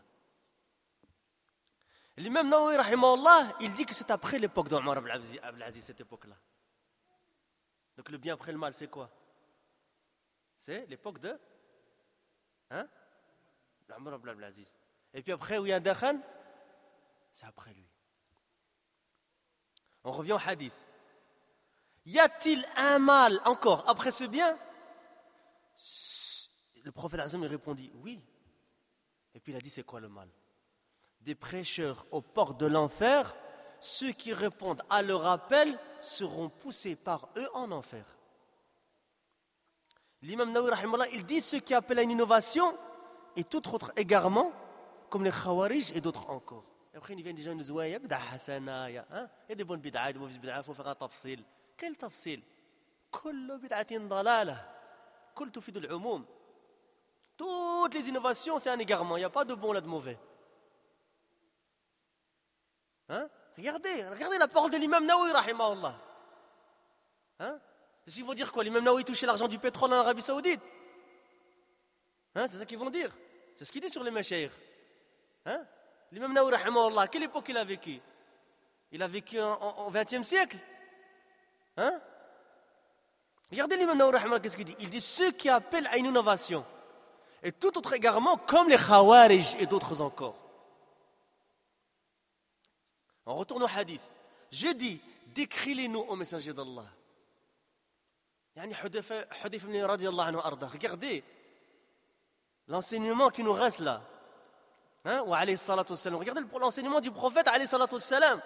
L'imam Nawawi, rahimahullah, il dit que c'est après l'époque d'Omar ibn Abdel Aziz, cette époque-là. Donc le bien après le mal, c'est quoi? C'est l'époque de Omar ibn Abdel Aziz. Et puis après, où il y a un dakhan, c'est après lui. On revient au hadith. Y a-t-il un mal encore après ce bien? Le prophète Azam lui répondit oui. Et puis il a dit c'est quoi le mal? Des prêcheurs aux portes de l'enfer, ceux qui répondent à leur appel seront poussés par eux en enfer. L'imam Nawawi rahimahullah, il dit ceux qui appellent à une innovation et tout autre égarement, comme les khawarij et d'autres encore. Et après, ils viennent des gens qui disent ouais, il y a bid'a hasana, il y a des bonnes bid'a, des mauvaises bid'a, il faut faire un tafsil. Quel tafsil? Kullu bid'atin dalalah, kul tufidu al-umum. Toutes les innovations, c'est un égarement, il n'y a pas de bon là de mauvais. Regardez la parole de l'imam Nawawi rahimahullah. Est-ce qu'ils vont dire quoi? L'imam Nawawi touchait l'argent du pétrole en Arabie Saoudite? C'est ça qu'ils vont dire. C'est ce qu'il dit sur les mashayikh. L'imam Nawawi rahimahullah, quelle époque il a vécu? Il a vécu au XXe siècle. Regardez l'imam Nawawi rahimahullah, qu'est-ce qu'il dit? Il dit ceux qui appellent à une innovation et tout autre égarement comme les khawarij et d'autres encore. On retourne au hadith. Je dis, décris-les-nous au messager d'Allah. Hudayfa ibn radiyallahu anhu arda. Regardez l'enseignement qui nous reste là. Wa alayhi salatu wassalam. Regardez l'enseignement du prophète alayhi salatu wassalam.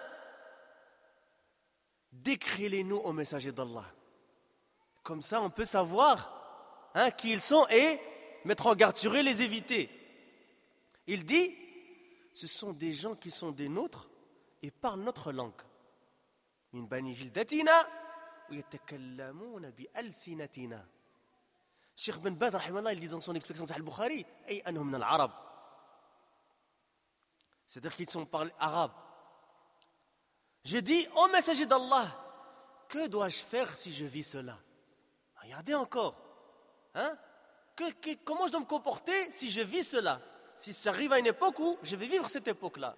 Décris-les-nous au messager d'Allah. Comme ça, on peut savoir qui ils sont et mettre en garde sur eux, les éviter. Il dit, ce sont des gens qui sont des nôtres et parlent notre langue. Min bani jildatina wa yatakallamuna bi alsinatina. Cheikh Ben Baz rahimahullah, il dit dans son explication de Sahih al-Bukhari, ay anhum min al-arab. C'est-à-dire qu'ils sont parlés arabes. Je dis au messager d'Allah, que dois-je faire si je vis cela? Regardez encore. Comment je dois me comporter si je vis cela? Si ça arrive à une époque où je vais vivre cette époque-là.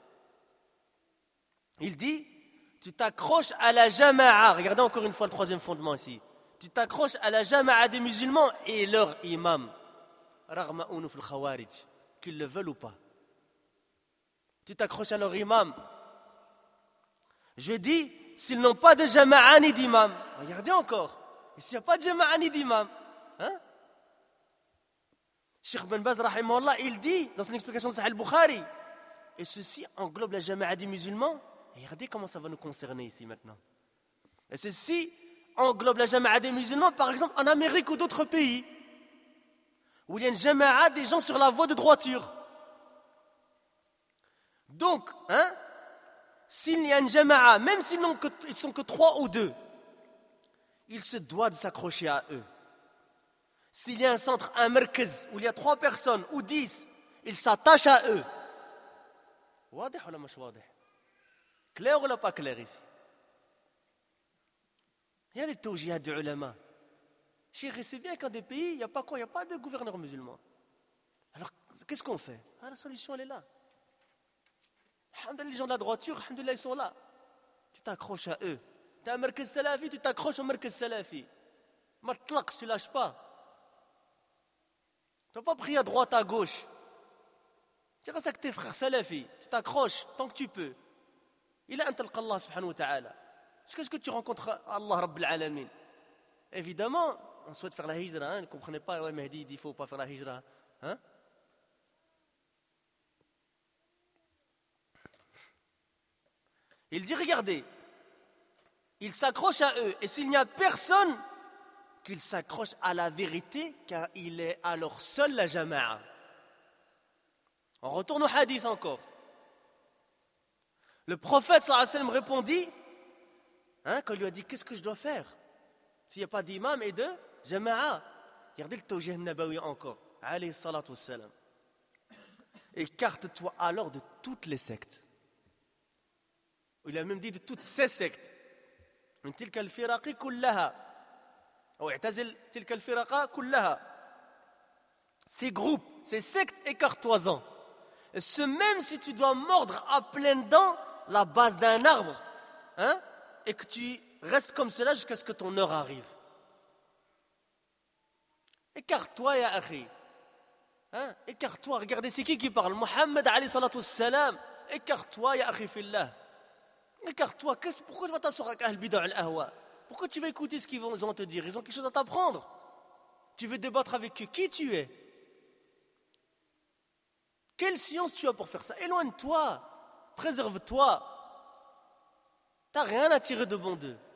Il dit, tu t'accroches à la jama'a. Regardez encore une fois le troisième fondement ici. Tu t'accroches à la jama'a des musulmans et leur imam. Raghma Ounouf al-Khawarij, qu'ils le veulent ou pas. Tu t'accroches à leur imam. Je dis, s'ils n'ont pas de jama'a ni d'imam, regardez encore. Et s'il n'y a pas de jama'a ni d'imam, hein? Cheikh Ben Baz, rahimahullah, il dit dans son explication de Sahih al-Bukhari, et ceci englobe la jama'a des musulmans. Et regardez comment ça va nous concerner ici maintenant. Et ceci englobe la jama'a des musulmans, par exemple en Amérique ou d'autres pays, où il y a une jama'a des gens sur la voie de droiture. Donc, s'il y a une jama'a, même s'ils ils sont que 3 ou 2, il se doit de s'accrocher à eux. S'il y a un centre, un merkez, où il y a 3 personnes ou 10, il s'attache à eux. واضح ولا مش واضح? Clair ou pas clair ici? Il y a des tawjihats de ulama. Cheikh, c'est bien qu'en des pays, il n'y a pas quoi? Il n'y a pas de gouverneur musulman. Alors, qu'est-ce qu'on fait? La solution, elle est là. Alhamdulillah, les gens de la droiture, alhamdulillah, ils sont là. Tu t'accroches à eux. Tu as un merkez salafi, tu t'accroches au merkez salafi. Matlaq, tu ne lâches pas. Tu ne vas pas prier à droite, à gauche. Tu restes avec tes frères salafi. Tu t'accroches tant que tu peux. Il a antalqa Allah subhanahu wa ta'ala. Qu'est-ce que tu rencontres Allah Rabbil Alamin? Évidemment, on souhaite faire la hijra. Ne comprenez pas, ouais, Mehdi dit qu'il ne faut pas faire la hijra. Il dit, regardez, il s'accroche à eux. Et s'il n'y a personne, qu'il s'accroche à la vérité, car il est alors seul la jama'a. On retourne au hadith encore. Le prophète sallallahu alayhi wa sallam répondit, quand il lui a dit, qu'est-ce que je dois faire s'il n'y a pas d'imam et de jama'a? Regardez le tawjih nabawi encore. Alayhi salatu wassalam. Écarte-toi alors de toutes les sectes. Il a même dit de toutes ces sectes. من تلك الفرق كلها أو اعتزل تلك الفرق كلها. Ces groupes, ces sectes, écarte-toi-en. Même si tu dois mordre à pleines dents la base d'un arbre, et que tu restes comme cela jusqu'à ce que ton heure arrive. Écarte-toi, ya akhi. Écarte-toi, regardez, c'est qui parle? Mohammed alayhi salatu wassalam. Écarte-toi, ya akhi fillah. Écarte-toi. Pourquoi tu vas t'asseoir avec Ahl Bid'a al-Ahwa? Pourquoi tu vas écouter ce qu'ils vont te dire? Ils ont quelque chose à t'apprendre. Tu veux débattre avec eux. Qui tu es? Quelle science tu as pour faire ça? Éloigne-toi. Préserve-toi. Tu n'as rien à tirer de bon d'eux.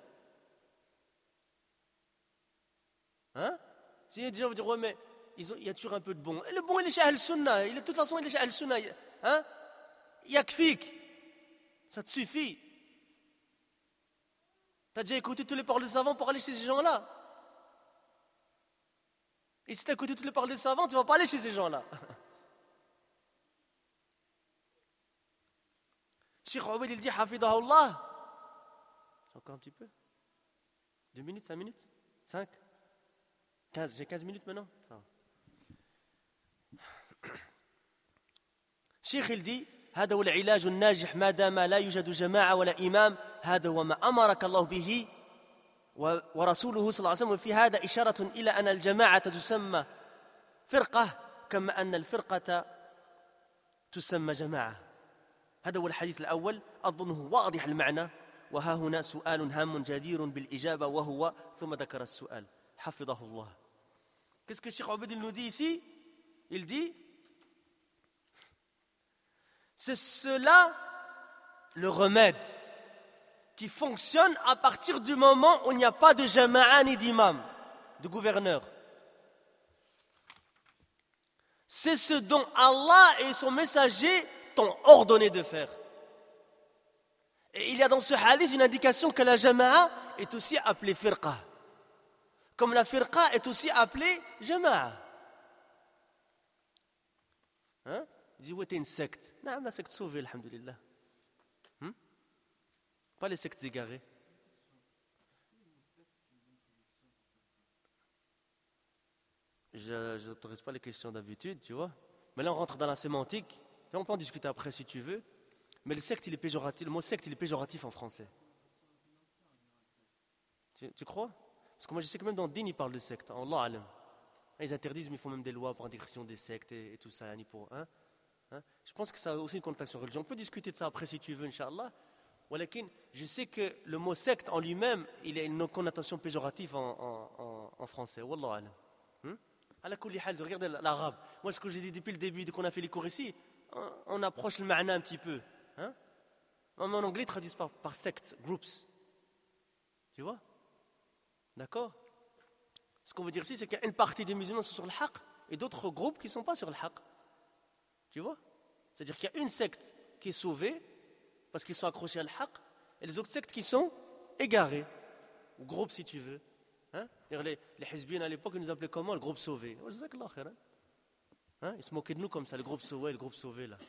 Si des gens vont dire, ouais, mais il y a toujours un peu de bon. Et le bon, il est chez Ahl-Sunnah. De toute façon, il est chez Ahl-Sunnah. Yakfik. Ça te suffit. Tu as déjà écouté tous les paroles des savants pour aller chez ces gens-là. Et si tu as écouté toutes les paroles des savants, tu ne vas pas aller chez ces gens-là. Cheikh Obeid, il dit, hafidahullah. Encore un petit peu? 2 minutes, 5 minutes? 5? 15, j'ai 15 minutes maintenant? Ça va. Cheikh, il dit, هذا هو العلاج الناجح ما دام لا يوجد جماعة ولا إمام هذا هو ما أمرك الله به ورسوله صلى الله عليه وسلم وفي هذا إشارة إلى أن الجماعة تسمى فرقة كما أن الفرقة تسمى جماعة هذا هو الحديث الأول أظنه واضح المعنى وها هنا سؤال هام جدير بالإجابة وهو ثم ذكر السؤال حفظه الله. Qu'est-ce que Cheikh Obeid nous dit ici? Il dit, c'est cela le remède qui fonctionne à partir du moment où il n'y a pas de jama'a ni d'imam, de gouverneur. C'est ce dont Allah et son messager t'ont ordonné de faire. Et il y a dans ce hadith une indication que la jama'a est aussi appelée firqa. Comme la firqa est aussi appelée jama'a. Il dit, ouais, t'es une secte. Non, la secte sauvée, alhamdulillah. Pas les sectes égarées. Je n'autorise pas les questions d'habitude, tu vois. Mais là, on rentre dans la sémantique. On peut en discuter après si tu veux. Mais le secte, il est péjoratif. Le mot secte, il est péjoratif en français. Tu crois? Parce que moi je sais que même dans le din, ils parlent de secte. Allah alam. Ils interdisent, mais ils font même des lois pour interdiction des sectes et tout ça. Je pense que ça a aussi une connotation religieuse. On peut discuter de ça après si tu veux, Inch'Allah. Je sais que le mot secte en lui-même, il a une connotation péjorative en français. Wallah alam. À la kulli hal, regardez l'arabe. Moi, ce que j'ai dit depuis le début, dès qu'on a fait les cours ici, on approche le ma'na un petit peu. En anglais, ils traduisent par sectes, groups. Tu vois? D'accord? Ce qu'on veut dire ici, c'est qu'il y a une partie des musulmans qui sont sur le haqq et d'autres groupes qui ne sont pas sur le haqq. Tu vois? C'est-à-dire qu'il y a une secte qui est sauvée parce qu'ils sont accrochés à le haqq et les autres sectes qui sont égarés, ou groupes si tu veux. Les hizbiyens à l'époque, ils nous appelaient comment? Le groupe sauvé. Ils se moquaient de nous comme ça, le groupe sauvé là.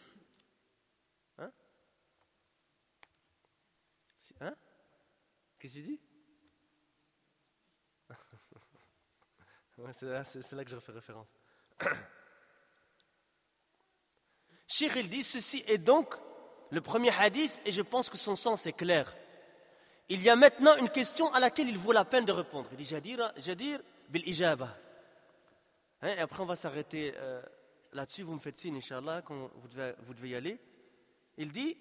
Qu'est-ce que tu dis? C'est là que je fais référence. Cheikh il dit, ceci est donc le premier hadith et je pense que son sens est clair. Il y a maintenant une question à laquelle il vaut la peine de répondre. Il dit Jadir bil ijaba. Et après on va s'arrêter là-dessus, vous me faites signe, Inch'Allah, quand vous devez y aller. Il dit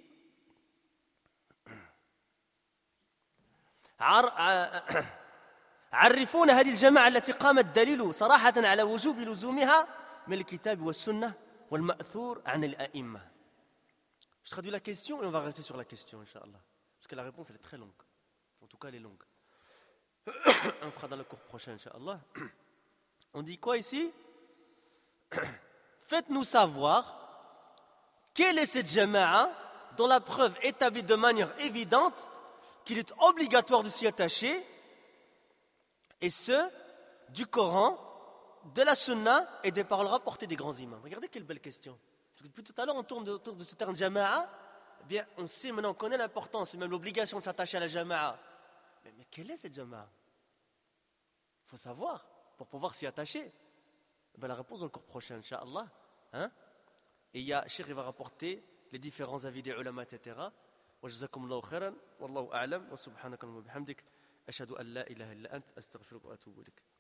عرفونا هذه الجماعة التي قام الدليل صراحة على وجوب لزومها من الكتاب والسنة والمأثور عن الأئمة. Je traduis la question et on va rester sur la question, Inch'Allah. Parce que la réponse, elle est très longue. En tout cas, elle est longue. On fera dans le cours prochain, Inch'Allah. On dit quoi ici? Faites-nous savoir quelle est cette jama'a dont la preuve établit de manière évidente qu'il est obligatoire de s'y attacher, et ce, du Coran, de la Sunna et des paroles rapportées des grands imams. Regardez quelle belle question. Parce que depuis tout à l'heure, on tourne autour de ce terme jama'a. Eh bien, on sait maintenant, on connaît l'importance et même l'obligation de s'attacher à la jama'a. Mais quelle est cette jama'a? Il faut savoir pour pouvoir s'y attacher. La réponse dans le cours prochain, Inch'Allah. Et il y a, Cheikh va rapporter les différents avis des ulama, etc. وجزاكم الله خيرا والله أعلم وسبحانك اللهم وبحمدك أشهد أن لا إله إلا أنت أستغفرك وأتوب إليك.